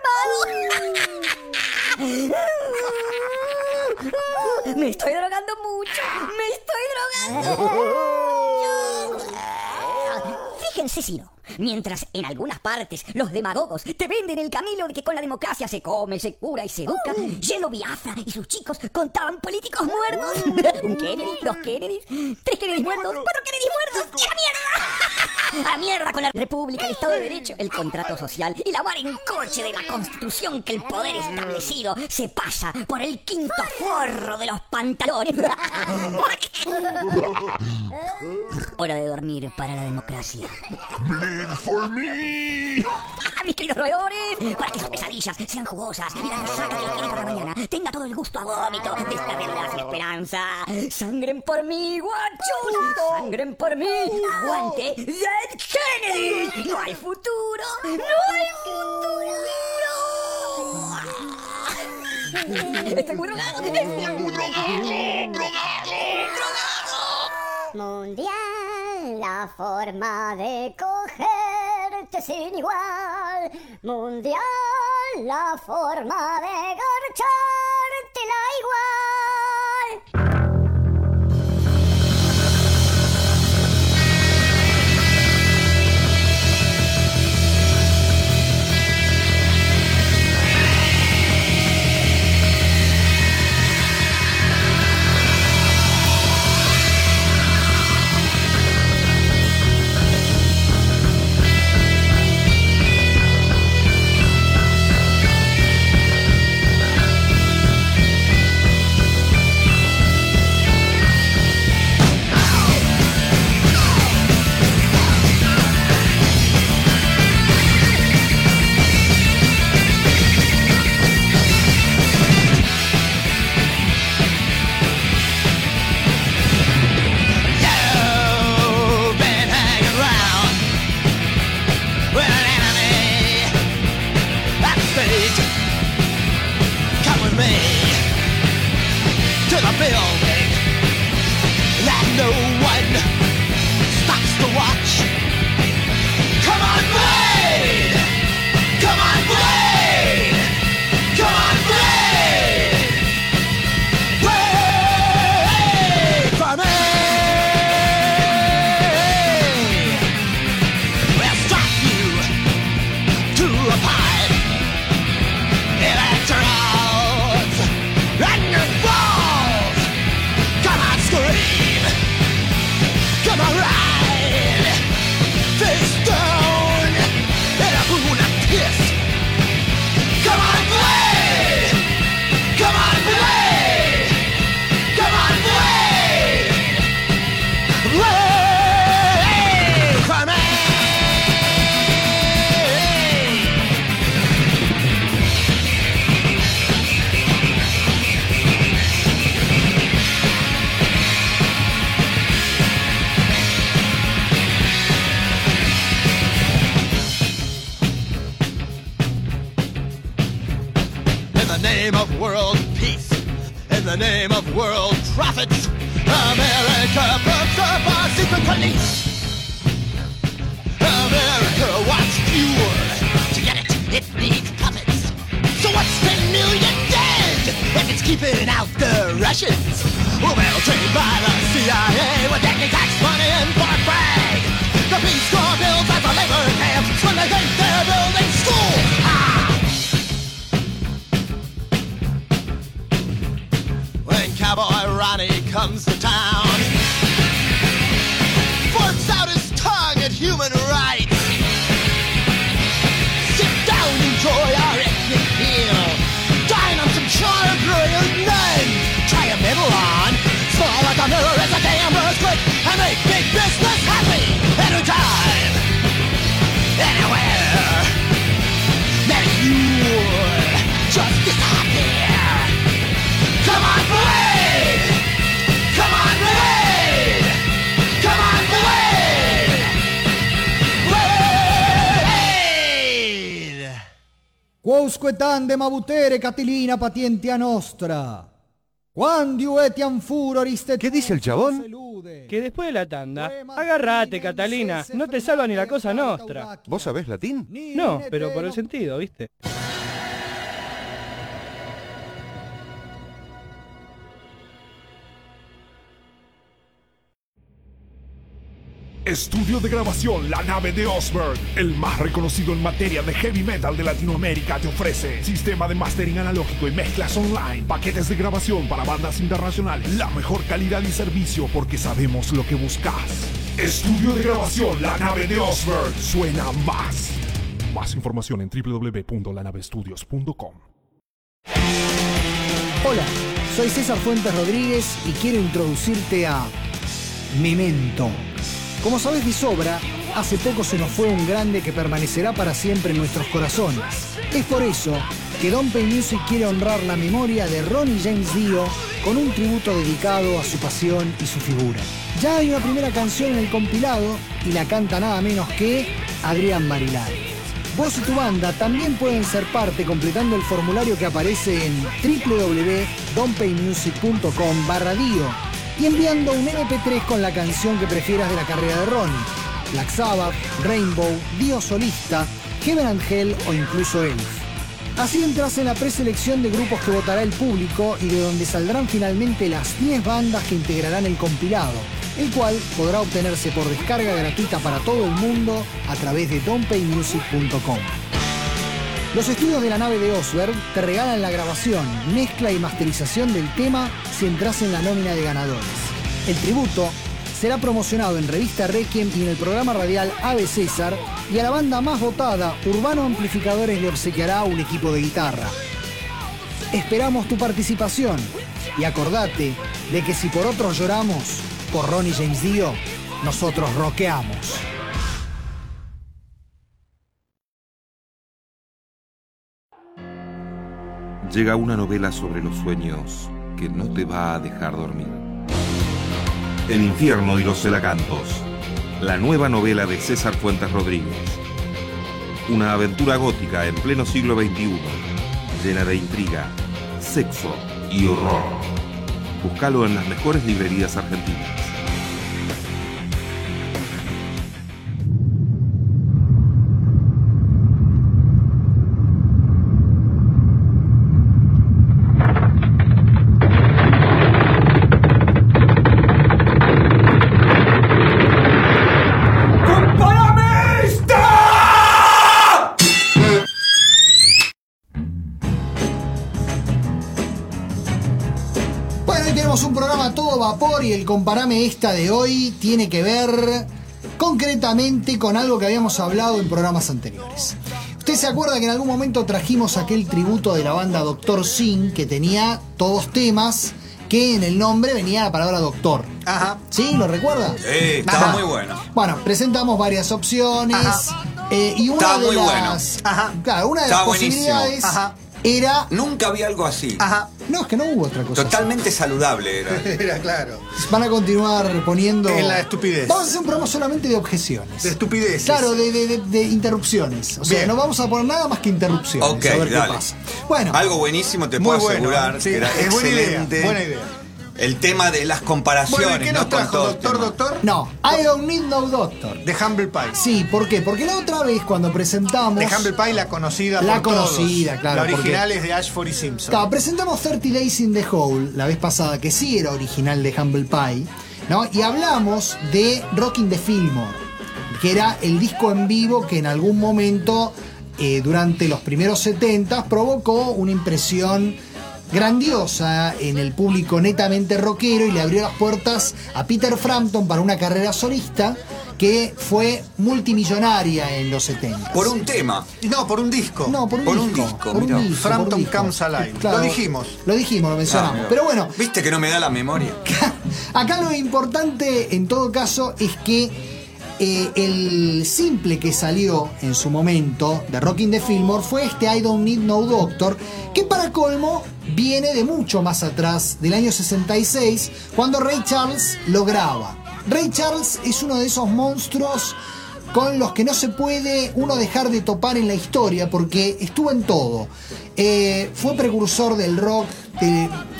informado. Me estoy drogando mucho. Me estoy drogando. Fíjense si no. Mientras en algunas partes los demagogos te venden el camino de que con la democracia se come, se cura y se educa, Yelo Biafra y sus chicos contaban políticos muertos. Un Kennedy, dos Kennedys, tres Kennedys muertos, cuatro Kennedys muertos. ¡Y a la mierda! ¡A la mierda con la República, el Estado de Derecho, el contrato social y la vara en coche de la Constitución que el poder establecido se pasa por el quinto forro de los pantalones! Hora de dormir para la democracia. For me. ¡Ah, mis queridos roedores! Para que sus pesadillas sean jugosas y la resaca que tiene cada mañana tenga todo el gusto a vómito de esta realidad sin esperanza. ¡Sangren por mí, guachos! ¡Sangren por mí! ¡Aguante Dead Kennedy! ¡No hay futuro! ¡No hay futuro! ¡Estoy muy drogado! ¡Estoy muy drogado! ¡Drogado! ¡Drogado! Mundial, la forma de cogerte sin igual. Mundial, la forma de garchártela igual. name of world peace, in the name of world profits, America puts up our secret police. America wants fuel. To get it, it needs puppets. So what's ten million dead if it's keeping out the Russians? Well, trained by the C I A with taking tax money and Fort Bragg. The Peace Corps builds at the labor camps when they think they're building schools. Ah! When Cowboy Ronnie comes to town, forks out his tongue at human rights. Sit down, enjoy our ethnic meal. Dine on some char-grilled nuns. Try a middle on. Small like a mirror is a damn earthquake. And make big business happy. Anytime. Anywhere. Maybe you'll just disappear. Come on, Blade! Come on, Blade! Come on, Blade! Blade! Quousque tandem abutere, Catilina, patientia nostra. Quando etiam furoris te- ¿Qué dice el chabón? Que después de la tanda, agarrate, Catalina, no te salva ni la cosa nostra. ¿Vos sabés latín? No, pero por el sentido, ¿viste? Estudio de grabación La Nave de Osberg, el más reconocido en materia de heavy metal de Latinoamérica, te ofrece sistema de mastering analógico y mezclas online, paquetes de grabación para bandas internacionales, la mejor calidad y servicio porque sabemos lo que buscas. Estudio de grabación La Nave de Osberg, suena más. Más información en w w w punto la nave estudios punto com. Hola, soy César Fuentes Rodríguez y quiero introducirte a Memento. Como sabes de sobra, hace poco se nos fue un grande que permanecerá para siempre en nuestros corazones. Es por eso que Don't Pay Music quiere honrar la memoria de Ronnie James Dio con un tributo dedicado a su pasión y su figura. Ya hay una primera canción en el compilado y la canta nada menos que Adrián Barilari. Vos y tu banda también pueden ser parte completando el formulario que aparece en w w w punto don't pay music punto com barra dio y enviando un eme pe tres con la canción que prefieras de la carrera de Ronnie. Black Sabbath, Rainbow, Dio solista, Heaven and Hell o incluso Elf. Así entras en la preselección de grupos que votará el público y de donde saldrán finalmente las diez bandas que integrarán el compilado, el cual podrá obtenerse por descarga gratuita para todo el mundo a través de don't pay music punto com. Los estudios de la nave de Osberg te regalan la grabación, mezcla y masterización del tema si entras en la nómina de ganadores. El tributo será promocionado en Revista Requiem y en el programa radial Ave César, y a la banda más votada, Urbano Amplificadores, le obsequiará un equipo de guitarra. Esperamos tu participación y acordate de que si por otros lloramos, por Ronnie James Dio, nosotros rockeamos. Llega una novela sobre los sueños que no te va a dejar dormir. El infierno y los celacantos, la nueva novela de César Fuentes Rodríguez. Una aventura gótica en pleno siglo veintiuno, llena de intriga, sexo y horror. Búscalo en las mejores librerías argentinas. Y el Comparame Esta de hoy tiene que ver concretamente con algo que habíamos hablado en programas anteriores. Usted se acuerda que en algún momento trajimos aquel tributo de la banda Doctor Sin, que tenía todos temas que en el nombre venía la palabra doctor. Ajá. ¿Sí? ¿Lo recuerda? Sí, estaba Ajá. muy bueno. Bueno, presentamos varias opciones. Eh, y una estaba de muy las, bueno. Ajá. Claro, una de estaba las posibilidades Ajá. era... Nunca vi algo así. Ajá. No, es que no hubo otra cosa. Totalmente así. Saludable era. Era claro. Van a continuar poniendo... En la estupidez. Vamos a hacer un programa solamente de objeciones. De estupidez. Claro, de, de, de, de interrupciones. O sea, Bien. no vamos a poner nada más que interrupciones. Ok, a ver dale. qué pasa. Bueno. Algo buenísimo, te Muy puedo bueno, asegurar sí, que era es buena excelente. idea, buena idea. El tema de las comparaciones, Bueno, ¿y qué ¿no? nos Con trajo, todo el doctor, tema. doctor? No, I don't need no doctor. De Humble Pie. Sí, ¿por qué? Porque la otra vez cuando presentamos... De Humble Pie, la conocida La por conocida, todos. claro, La original es de Ashford y Simpson. Claro, presentamos thirty Days in the Hole la vez pasada, que sí era original de Humble Pie, ¿no? Y hablamos de Rockin' the Fillmore, que era el disco en vivo que en algún momento, eh, durante los primeros setenta, provocó una impresión grandiosa en el público netamente rockero y le abrió las puertas a Peter Frampton para una carrera solista que fue multimillonaria en los setenta. Por un tema. No, por un disco. No, por un Por un disco. disco, por un mirá. disco, Frampton por un disco. Comes Alive. Claro, Lo dijimos. Lo dijimos, lo mencionamos. Ah, mirá. Pero bueno, Viste que no me da la memoria. acá lo importante en todo caso es que eh, el simple que salió en su momento de Rockin' the Fillmore fue este I Don't Need No Doctor, que para colmo viene de mucho más atrás, del año sesenta y seis, cuando Ray Charles lo graba. Ray Charles es uno de esos monstruos con los que no se puede uno dejar de topar en la historia, porque estuvo en todo. Eh, fue precursor del rock, de,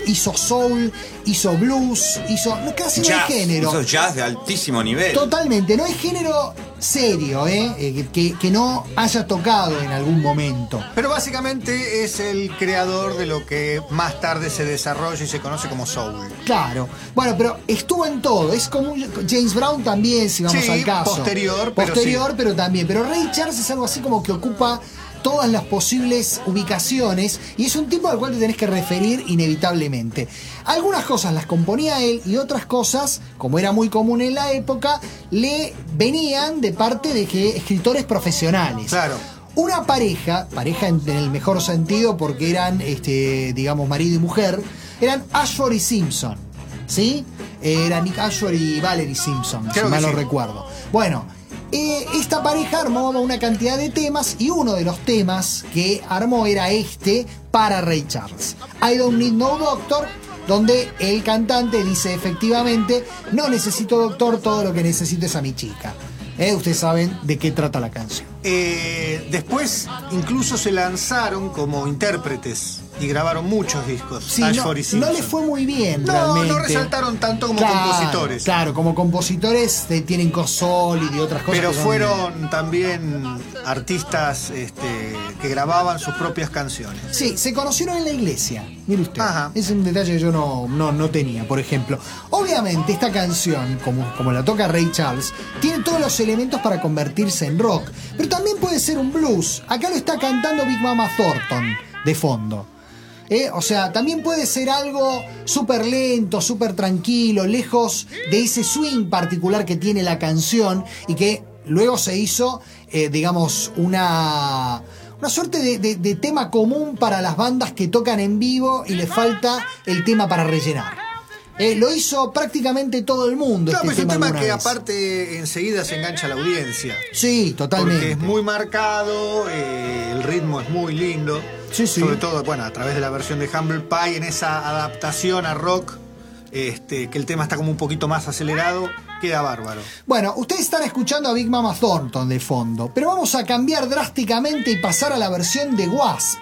hizo soul, hizo blues, hizo... Casi no Jazz, hay género. hizo jazz de altísimo nivel. Totalmente, no hay género serio, ¿eh? Eh, que, que no haya tocado en algún momento. Pero básicamente es el creador de lo que más tarde se desarrolla y se conoce como soul. Claro. Bueno, pero estuvo en todo. Es como un James Brown también, si vamos Sí, al caso. posterior, pero Posterior, sí. pero también. Pero Ray Charles es algo así como que ocupa todas las posibles ubicaciones y es un tipo al cual te tenés que referir inevitablemente. Algunas cosas las componía él y otras cosas, como era muy común en la época, le venían de parte de que escritores profesionales. Claro. Una pareja, pareja en, en el mejor sentido porque eran, este, digamos, marido y mujer, eran Ashford y Simpson, ¿sí? Era Nick Ashford y Valerie Simpson, Creo si mal que no sí. recuerdo. Bueno, eh, esta pareja armó una cantidad de temas y uno de los temas que armó era este para Ray Charles. I Don't Need No Doctor, donde el cantante dice efectivamente, no necesito doctor, todo lo que necesito es a mi chica. Eh, ustedes saben de qué trata la canción. Eh, después incluso se lanzaron como intérpretes y grabaron muchos discos. Sí, Ashford no, y Simpson. no le fue muy bien No, realmente. no resaltaron tanto como Claro, compositores. Claro, como compositores eh, tienen Cosol y otras cosas. Pero que son- fueron también artistas este, que grababan sus propias canciones. Sí, se conocieron en la iglesia. Mire usted. Ajá. Es un detalle que yo no, no, no tenía, por ejemplo. Obviamente, esta canción, como, como la toca Ray Charles, tiene todos los elementos para convertirse en rock. Pero también puede ser un blues. Acá lo está cantando Big Mama Thornton de fondo. ¿Eh? O sea, también puede ser algo súper lento, súper tranquilo, lejos de ese swing particular que tiene la canción y que luego se hizo, eh, digamos, una, una suerte de, de- de tema común para las bandas que tocan en vivo y le falta el tema para rellenar. Eh, lo hizo prácticamente todo el mundo. Claro, este pues es un tema alguna que vez. aparte enseguida se engancha a la audiencia. Sí, totalmente. Porque es muy marcado, eh, el ritmo es muy lindo. Sí, sí. Sobre todo, bueno, a través de la versión de Humble Pie, en esa adaptación a rock, este, que el tema está como un poquito más acelerado, queda bárbaro. Bueno, ustedes están escuchando a Big Mama Thornton de fondo, pero vamos a cambiar drásticamente y pasar a la versión de Wasp.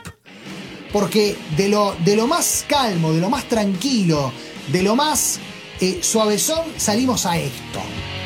Porque de lo, de lo más calmo, de lo más tranquilo, de lo más eh, suavezón, salimos a esto.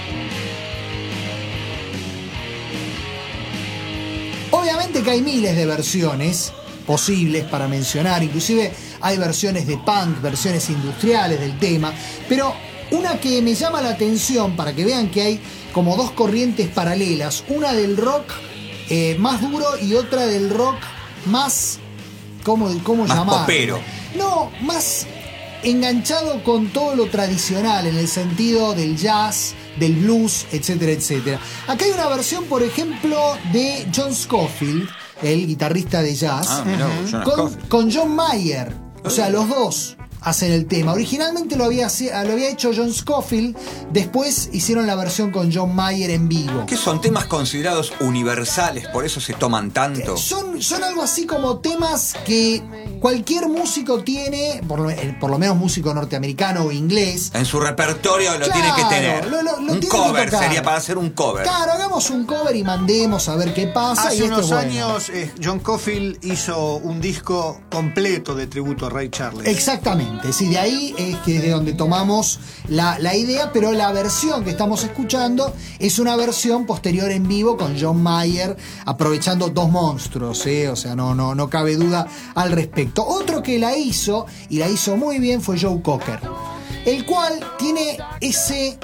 Obviamente que hay miles de versiones posibles para mencionar, inclusive hay versiones de punk, versiones industriales del tema, pero una que me llama la atención para que vean que hay como dos corrientes paralelas, una del rock eh, más duro y otra del rock más, ¿cómo, cómo Más llamarlo? popero. No, más enganchado con todo lo tradicional en el sentido del jazz, del blues, etcétera, etcétera. Acá hay una versión, por ejemplo, de John Scofield, el guitarrista de jazz, Ah, mirá vos, John con, Scofield. con John Mayer. O sea, los dos hacen el tema. Originalmente lo había, lo había hecho John Scofield, después hicieron la versión con John Mayer en vivo. Que son temas considerados universales, por eso se toman tanto. Son, son algo así como temas que cualquier músico tiene, por lo, eh, por lo menos músico norteamericano o inglés. En su repertorio lo Claro, tiene que tener. lo- lo- lo un tiene que cover, tocar. sería para hacer un cover. Claro, hagamos un cover y mandemos a ver qué pasa. Hace y esto unos es bueno. años eh, John Scofield hizo un disco completo de tributo a Ray Charles. Exactamente, sí, de ahí es que de donde tomamos la, la idea, pero la versión que estamos escuchando es una versión posterior en vivo con John Mayer, aprovechando dos monstruos, ¿eh? O sea, no, no, no cabe duda al respecto. Otro que la hizo, y la hizo muy bien, fue Joe Cocker, el cual tiene ese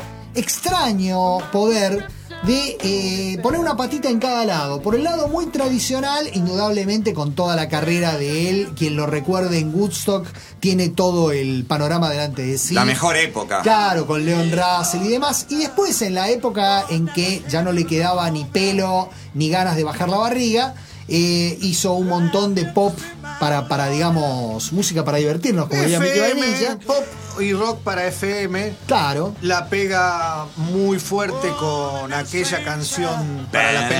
extraño poder de eh, poner una patita en cada lado. Por el lado muy tradicional, indudablemente con toda la carrera de él, quien lo recuerde en Woodstock, tiene todo el panorama delante de sí. La mejor época. Claro, con Leon Russell y demás. Y después en la época en que ya no le quedaba ni pelo ni ganas de bajar la barriga, eh, hizo un montón de pop para, para digamos, música para divertirnos, como diría Mickey F M, Vainilla. pop y rock para F M. Claro. La pega muy fuerte con aquella canción para la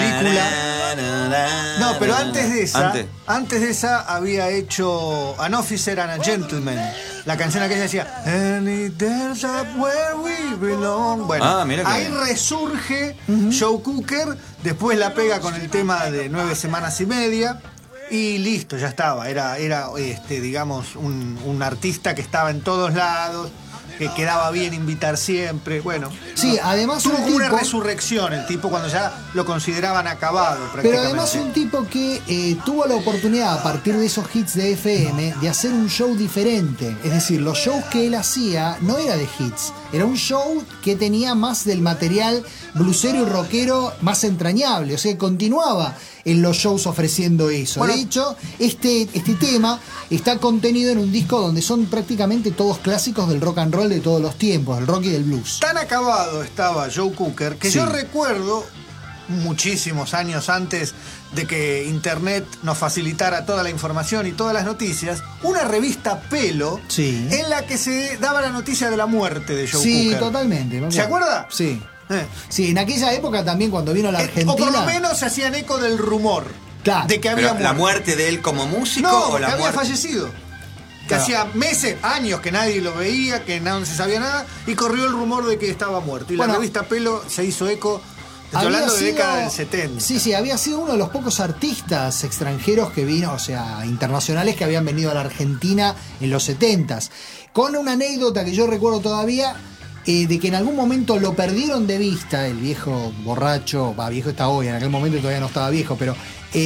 película. No, pero antes de esa, Antes. antes de esa había hecho An Officer and a Gentleman. La canción aquella decía And it ends up where we belong. Bueno, Ah, mira que ahí bien. resurge Joe Cooker, después la pega con el tema de Nueve Semanas y Media. Y listo, ya estaba. Era, era este, digamos, un, un artista que estaba en todos lados, que quedaba bien invitar siempre. Bueno, sí, además tuvo un como una tipo- resurrección el tipo cuando ya lo consideraban acabado Pero prácticamente. además un tipo que eh, tuvo la oportunidad a partir de esos hits de F M de hacer un show diferente. Es decir, los shows que él hacía no era de hits, era un show que tenía más del material blusero y rockero más entrañable. O sea, continuaba en los shows ofreciendo eso. Bueno, de hecho, este, este tema está contenido en un disco donde son prácticamente todos clásicos del rock and roll de todos los tiempos, del rock y del blues. Tan acabado estaba Joe Cooker que Sí. yo recuerdo muchísimos años antes de que internet nos facilitara toda la información y todas las noticias, una revista Pelo Sí. en la que se daba la noticia de la muerte de Joe Sí, Cooker. totalmente. me ¿Se acuerdo. acuerda? Sí. Eh. Sí, en aquella época también cuando vino a la Eh, Argentina. O por lo menos se hacían eco del rumor Claro. de que había Pero, ¿la muerto. muerte de él como músico No, o la que había muerte? fallecido. Que Claro. hacía meses, años que nadie lo veía, que no se sabía nada, y corrió el rumor de que estaba muerto. Y Bueno, la revista Pelo se hizo eco. Estoy Había hablando de sido- década del setenta. Sí, sí, había sido uno de los pocos artistas extranjeros que vino, o sea, internacionales que habían venido a la Argentina en los setentas. Con una anécdota que yo recuerdo todavía, eh, de que en algún momento lo perdieron de vista, el viejo borracho, va, viejo está hoy, en aquel momento todavía no estaba viejo, pero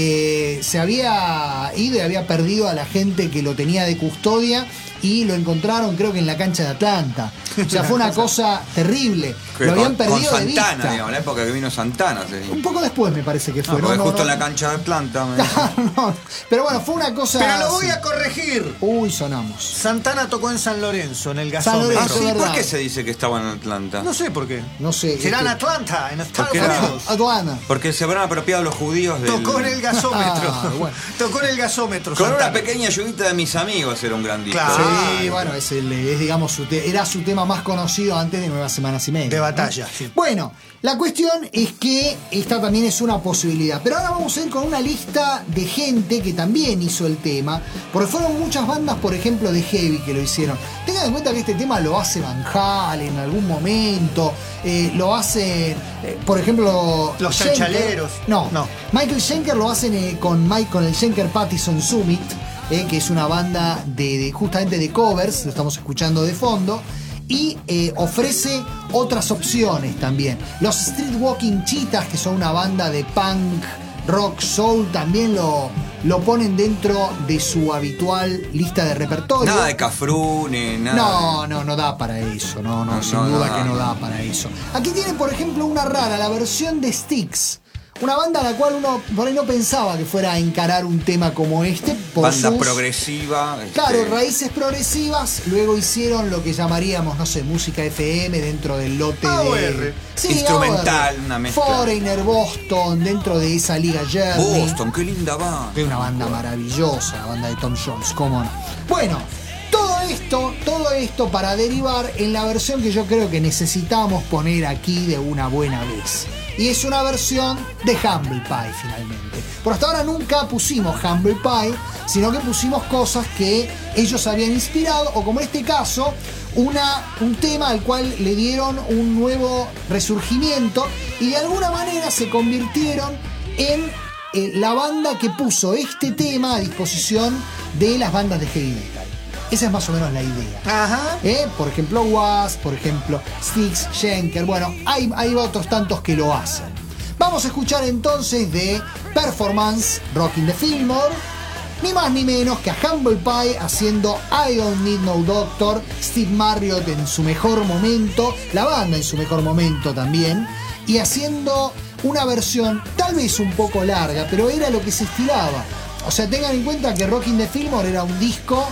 eh, se había ido y había perdido a la gente que lo tenía de custodia y lo encontraron creo que en la cancha de Atlanta. O sea, fue una cosa terrible. Que Lo habían con, con perdido de Santana, vista. digamos, la época que vino Santana. Sí. Un poco después me parece que No, fue. porque no, justo no, en la no. cancha de Atlanta. me- No, pero bueno, fue una cosa. Pero lo voy así. a corregir. Uy, sonamos. Santana tocó en San Lorenzo, en el San gasómetro. Ah, Lorenzo, sí, verdad. ¿por qué se dice que estaba en Atlanta? No sé por qué. No sé. Será en este- Atlanta, en Estados Porque era- Unidos. Aduana. Porque se habrán apropiado los judíos del... Tocó en el gasómetro. Ah, bueno. Tocó en el gasómetro. Con una Santana. pequeña ayudita de mis amigos era un gran disco. Claro. Sí, bueno, es, el, es digamos su te- era su tema más conocido antes de Nuevas Semanas y Media. De ¿no? batalla, sí. Bueno, la cuestión es que esta también es una posibilidad. Pero ahora vamos a ir con una lista de gente que también hizo el tema. Porque fueron muchas bandas, por ejemplo, de heavy que lo hicieron. Tengan en cuenta que este tema lo hace Van Halen en algún momento. eh, lo hacen, eh, por ejemplo, Los Schenker. Chanchaleros. No, No. Michael Schenker lo hacen eh, con, Mike, con el Schenker Pattison Summit. Eh, que es una banda de, de- justamente de covers, lo estamos escuchando de fondo, y eh, ofrece otras opciones también. Los Streetwalking Cheetahs, que son una banda de punk, rock, soul, también lo, lo ponen dentro de su habitual lista de repertorio. Nada de Cafrune, nada. No, no, no da para eso, no, no, No, sin no, duda no, que no no. da para eso. Aquí tienen, por ejemplo, una rara, la versión de Styx. Una banda a la cual uno por ahí no pensaba que fuera a encarar un tema como este. Por Banda sus, progresiva. este, Claro, raíces progresivas. Luego hicieron lo que llamaríamos, no sé, música F M dentro del lote A O de... R. Sí, Instrumental, A O R. una mezcla. Foreigner, Boston, dentro de esa liga Journey. Boston, qué linda banda. De una banda maravillosa, la banda de Tom Jones, cómo no. Bueno, todo esto, todo esto para derivar en la versión que yo creo que necesitamos poner aquí de una buena vez. Y es una versión de Humble Pie finalmente. Por hasta ahora nunca pusimos Humble Pie, sino que pusimos cosas que ellos habían inspirado, o como en este caso, una, un tema al cual le dieron un nuevo resurgimiento y de alguna manera se convirtieron en eh, la banda que puso este tema a disposición de las bandas de heavy metal. Esa es más o menos la idea. Ajá. ¿Eh? Por ejemplo, Wasp, por ejemplo, Styx, Schenker. Bueno, hay, hay otros tantos que lo hacen. Vamos a escuchar entonces de Performance, Rockin' the Fillmore. Ni más ni menos que a Humble Pie haciendo I Don't Need No Doctor, Steve Marriott en su mejor momento, la banda en su mejor momento también, y haciendo una versión tal vez un poco larga, pero era lo que se estilaba. O sea, tengan en cuenta que Rockin' the Fillmore era un disco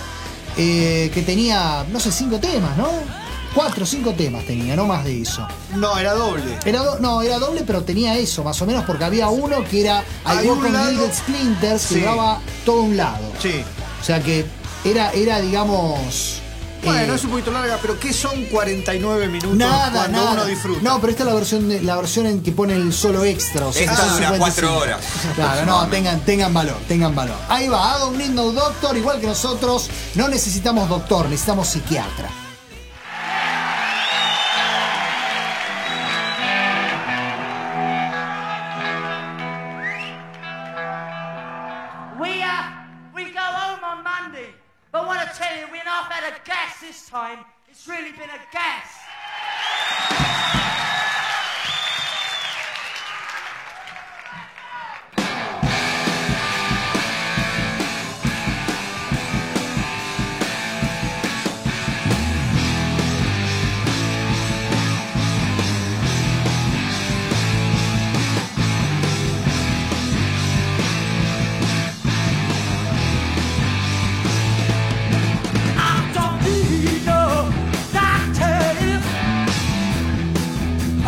eh, que tenía, no sé, cinco temas, ¿no? Cuatro o cinco temas tenía, no más de eso. No, era doble. Era do- no, era doble, pero tenía eso, más o menos, porque había uno que era Hay I un Walk on lado- Gilded Splinters, que Sí. llevaba todo un lado. Sí. O sea que era, era digamos... Bueno, eh, es un poquito larga, pero ¿qué son cuarenta y nueve minutos nada, cuando nada. uno disfruta? No, pero esta es la versión, de- la versión en que pone el solo extra. O sea, Esta son dura cincuenta y cuatro cinco. horas. Claro, no, tengan, tengan valor, tengan valor. Ahí va, I Don't Need No Doctor, igual que nosotros, no necesitamos doctor, necesitamos psiquiatra. We are this time, it's really been a gas. I don't need no doctor if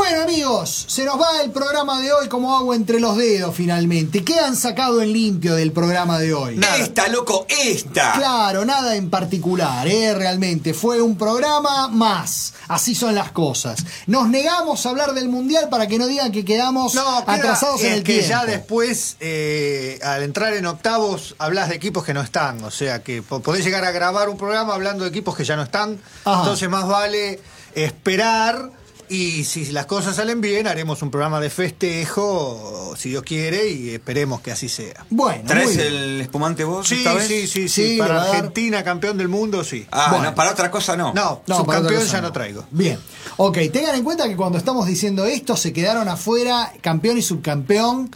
Bueno, amigos, se nos va el programa de hoy como agua entre los dedos finalmente. ¿Qué han sacado en limpio del programa de hoy? Nada. Esta, loco, esta. Claro, nada en particular, ¿eh? Realmente fue un programa más. Así son las cosas. Nos negamos a hablar del Mundial para que no digan que quedamos No, queda- atrasados en es el que tiempo. ya después, eh, al entrar en octavos, hablas de equipos que no están. O sea que po- podés llegar a grabar un programa hablando de equipos que ya no están. Ajá. Entonces más vale esperar. Y si las cosas salen bien, haremos un programa de festejo, si Dios quiere, y esperemos que así sea. Bueno, muy ¿Traes bien. el espumante vos Sí, esta vez? sí, sí, sí, Sí, para le va a dar- Argentina, campeón del mundo, sí. Ah, Bueno. no, para otra cosa no. No, No, para otra subcampeón cosa ya no traigo. Bien. Ok, tengan en cuenta que cuando estamos diciendo esto, se quedaron afuera campeón y subcampeón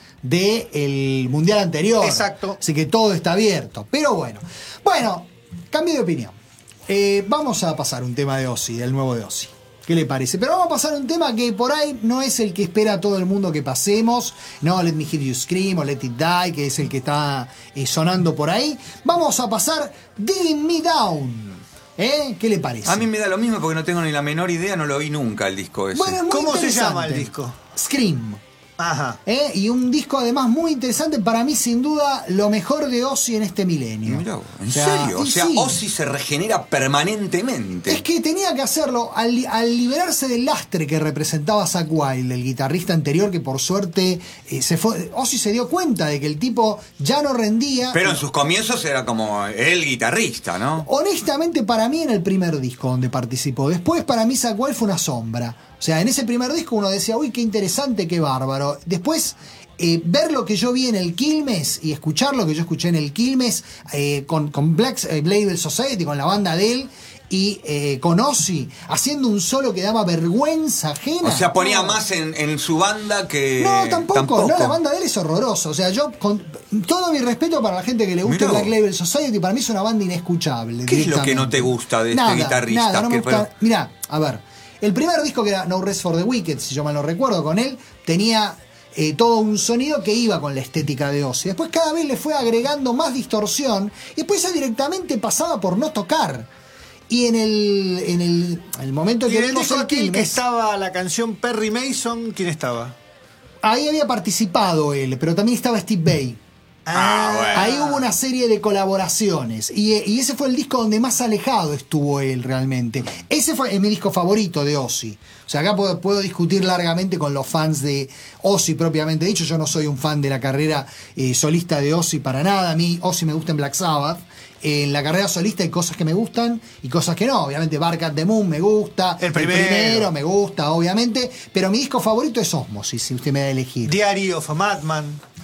del mundial anterior. Exacto. Así que todo está abierto. Pero bueno. Bueno, cambio de opinión. Eh, vamos a pasar un tema de Ozzy, del nuevo de Ozzy. ¿Qué le parece? Pero vamos a pasar un tema que por ahí no es el que espera todo el mundo que pasemos. No, Let Me Hear You Scream o Let It Die, que es el que está eh, sonando por ahí. Vamos a pasar Digging Me Down. ¿Eh? ¿Qué le parece? A mí me da lo mismo porque no tengo ni la menor idea, no lo vi nunca el disco ese. Bueno, es muy ¿Cómo se interesante. llama el disco? Scream. Ajá. ¿Eh? Y un disco además muy interesante, para mí sin duda lo mejor de Ozzy en este milenio. Mirá vos, ¿en O sea, serio? O y sea, sí. Ozzy se regenera permanentemente. Es que tenía que hacerlo al, li- al liberarse del lastre que representaba Zakk Wylde, el guitarrista anterior que por suerte eh, se fue. Ozzy se dio cuenta de que el tipo ya no rendía. Pero en sus comienzos era como el guitarrista, ¿no? Honestamente, para mí en el primer disco donde participó. Después, para mí, Zakk Wylde fue una sombra. O sea, en ese primer disco uno decía, uy, qué interesante, qué bárbaro. Después, eh, ver lo que yo vi en el Quilmes y escuchar lo que yo escuché en el Quilmes eh, con, con Black eh, Label Society, con la banda de él, y eh, con Ozzy, haciendo un solo que daba vergüenza ajena. O sea, ponía No. más en, en su banda que... No, tampoco, No, la banda de él es horrorosa. O sea, yo, con todo mi respeto para la gente que le guste Mirá Black vos. Label Society, para mí es una banda inescuchable. ¿Qué es lo que no directamente. te gusta de este Nada, guitarrista? Nada, no me Que- gusta. pero- Mirá, a ver. El primer disco que era No Rest for the Wicked, si yo mal no recuerdo, con él, tenía eh, todo un sonido que iba con la estética de Ozzy. Después cada vez le fue agregando más distorsión y después ya directamente pasaba por no tocar. Y en el, en el, el momento Y que en el vimos disco el aquel que Quilmes, estaba la canción Perry Mason, ¿quién estaba? ahí había participado él, pero también estaba Steve Vai. Ah, bueno. Ahí hubo una serie de colaboraciones y, y ese fue el disco donde más alejado estuvo él realmente. Ese fue es mi disco favorito de Ozzy. O sea, acá puedo, puedo discutir largamente con los fans de Ozzy propiamente dicho. Yo no soy un fan de la carrera eh, solista de Ozzy para nada. A mí Ozzy me gusta en Black Sabbath. En la carrera solista hay cosas que me gustan y cosas que no. Obviamente Bark at the Moon me gusta. El primero. primero me gusta, obviamente. Pero mi disco favorito es Osmosis, si usted me da a elegir. Diary of a Madman.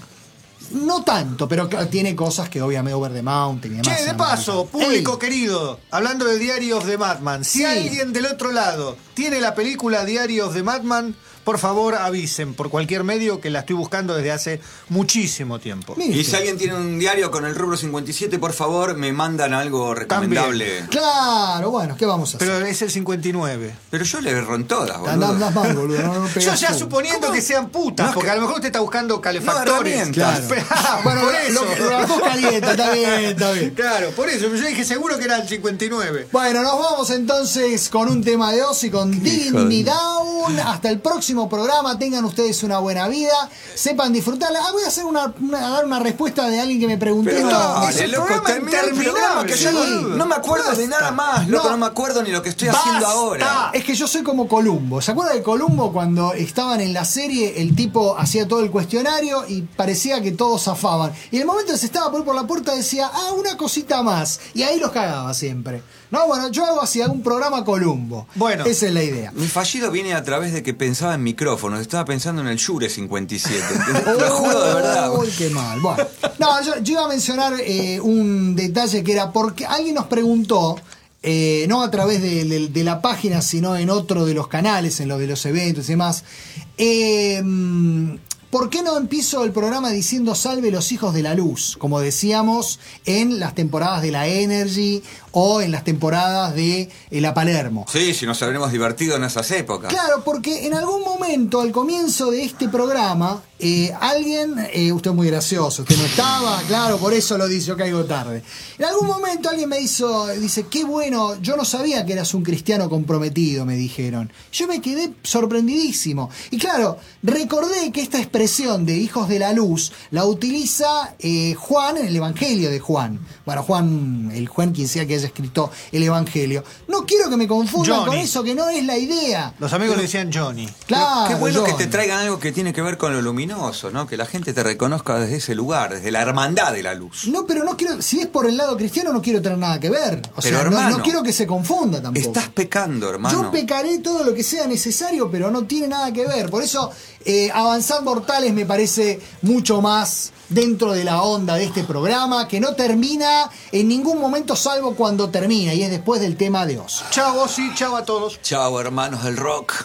No tanto, pero claro, tiene cosas que obviamente Over the Mountain y demás. Che, de paso, público querido, hablando de Diary of the Madman, si Sí. alguien del otro lado tiene la película Diary of the Madman, por favor avisen por cualquier medio que la estoy buscando desde hace muchísimo tiempo. Y si alguien tiene un diario con el rubro cincuenta y siete, por favor, me mandan algo recomendable. Claro, bueno, ¿qué vamos a hacer? Pero es el cincuenta y nueve. Pero yo le erro en todas, boludo. Andás andás mal, boludo. No, no Yo pegás ya todo. suponiendo que sean putas, No, porque que- a lo mejor usted está buscando calefactores. herramientas. Claro. Ah, Bueno, por lo- eso. lo- las dos calientas, está bien, está bien. Claro, por eso. Yo dije seguro que era el cincuenta y nueve. Bueno, nos vamos entonces con un tema de Ozzy, con Digging hijo de- Me Down. Hasta el próximo programa. Tengan ustedes una buena vida. Sepan disfrutarla. Ah, voy a hacer una, una- a dar una respuesta de alguien que me preguntó. Pero No, dale, es un loco, programa termina el programa, que yo Sí. no, no me acuerdo de nada más, loco, No. no me acuerdo ni lo que estoy haciendo Basta. ahora. Es que yo soy como Columbo. ¿Se acuerda de Columbo cuando estaban en la serie? El tipo hacía todo el cuestionario y parecía que todos zafaban. Y en el momento que se estaba por ir por la puerta decía, ah, una cosita más. Y ahí los cagaba siempre. No, bueno, yo hago así, hago un programa Columbo. Bueno. Esa es la idea. Mi fallido viene a través de que pensaba en micrófonos, estaba pensando en el Shure cincuenta y siete. Te lo juro de verdad. Uy, qué mal. Bueno, no, yo, yo iba a mencionar eh, un detalle que era porque alguien nos preguntó, eh, no a través de, de- de la página, sino en otro de los canales, en lo de los eventos y demás, eh, ¿por qué no empiezo el programa diciendo salve los hijos de la luz? Como decíamos en las temporadas de la Energy o en las temporadas de eh, La Palermo. Sí, si nos habremos divertido en esas épocas. Claro, porque en algún momento, al comienzo de este programa, eh, alguien, eh, usted es muy gracioso, usted no estaba, claro, por eso lo dice, yo caigo tarde. En algún momento alguien me hizo, dice, qué bueno, yo no sabía que eras un cristiano comprometido, me dijeron. Yo me quedé sorprendidísimo. Y claro, recordé que esta expresión de hijos de la luz la utiliza eh, Juan en el Evangelio de Juan. Bueno, Juan, el Juan quien sea que haya escrito el Evangelio. No quiero que me confundan Johnny. con eso, que no es la idea. Los amigos Pero, le decían Johnny. claro, Qué bueno Johnny. que te traigan algo que tiene que ver con lo luminoso, ¿no? Que la gente te reconozca desde ese lugar, desde la hermandad de la luz. No, pero no quiero, si es por el lado cristiano, no quiero tener nada que ver. O Pero, sea, no- no, hermano, quiero que se confunda tampoco. Estás pecando, hermano. Yo pecaré todo lo que sea necesario, pero no tiene nada que ver. Por eso, eh, Avanzar Mortales me parece mucho más dentro de la onda de este programa, que no termina en ningún momento salvo cuando termina, y es después del tema de Oz. Chao, Ozzy, chao a todos. Chao, hermanos del rock.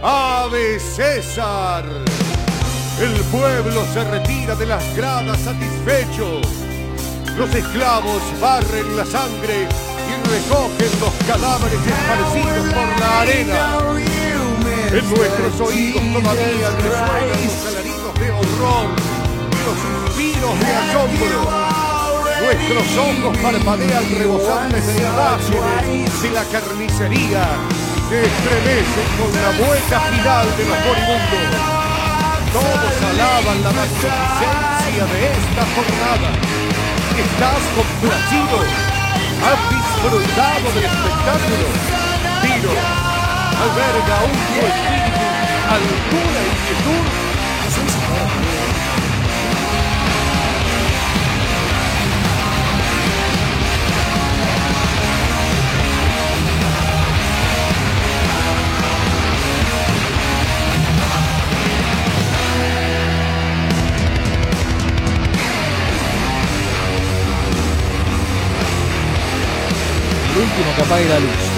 ¡Ave César! El pueblo se retira de las gradas satisfecho. Los esclavos barren la sangre y recogen los cadáveres esparcidos por la arena. En nuestros oídos todavía resuenan los alaridos de horror y los suspiros de asombro. Nuestros ojos parpadean rebosantes de imágenes de la carnicería. Se estremecen con la mueca final de los moribundos. Todos alaban la magnificencia de esta jornada. ¿Estás complacido? ¿Has disfrutado del espectáculo? Tiro, alberga un tu espíritu, altura y quietud. El último que apague la luz.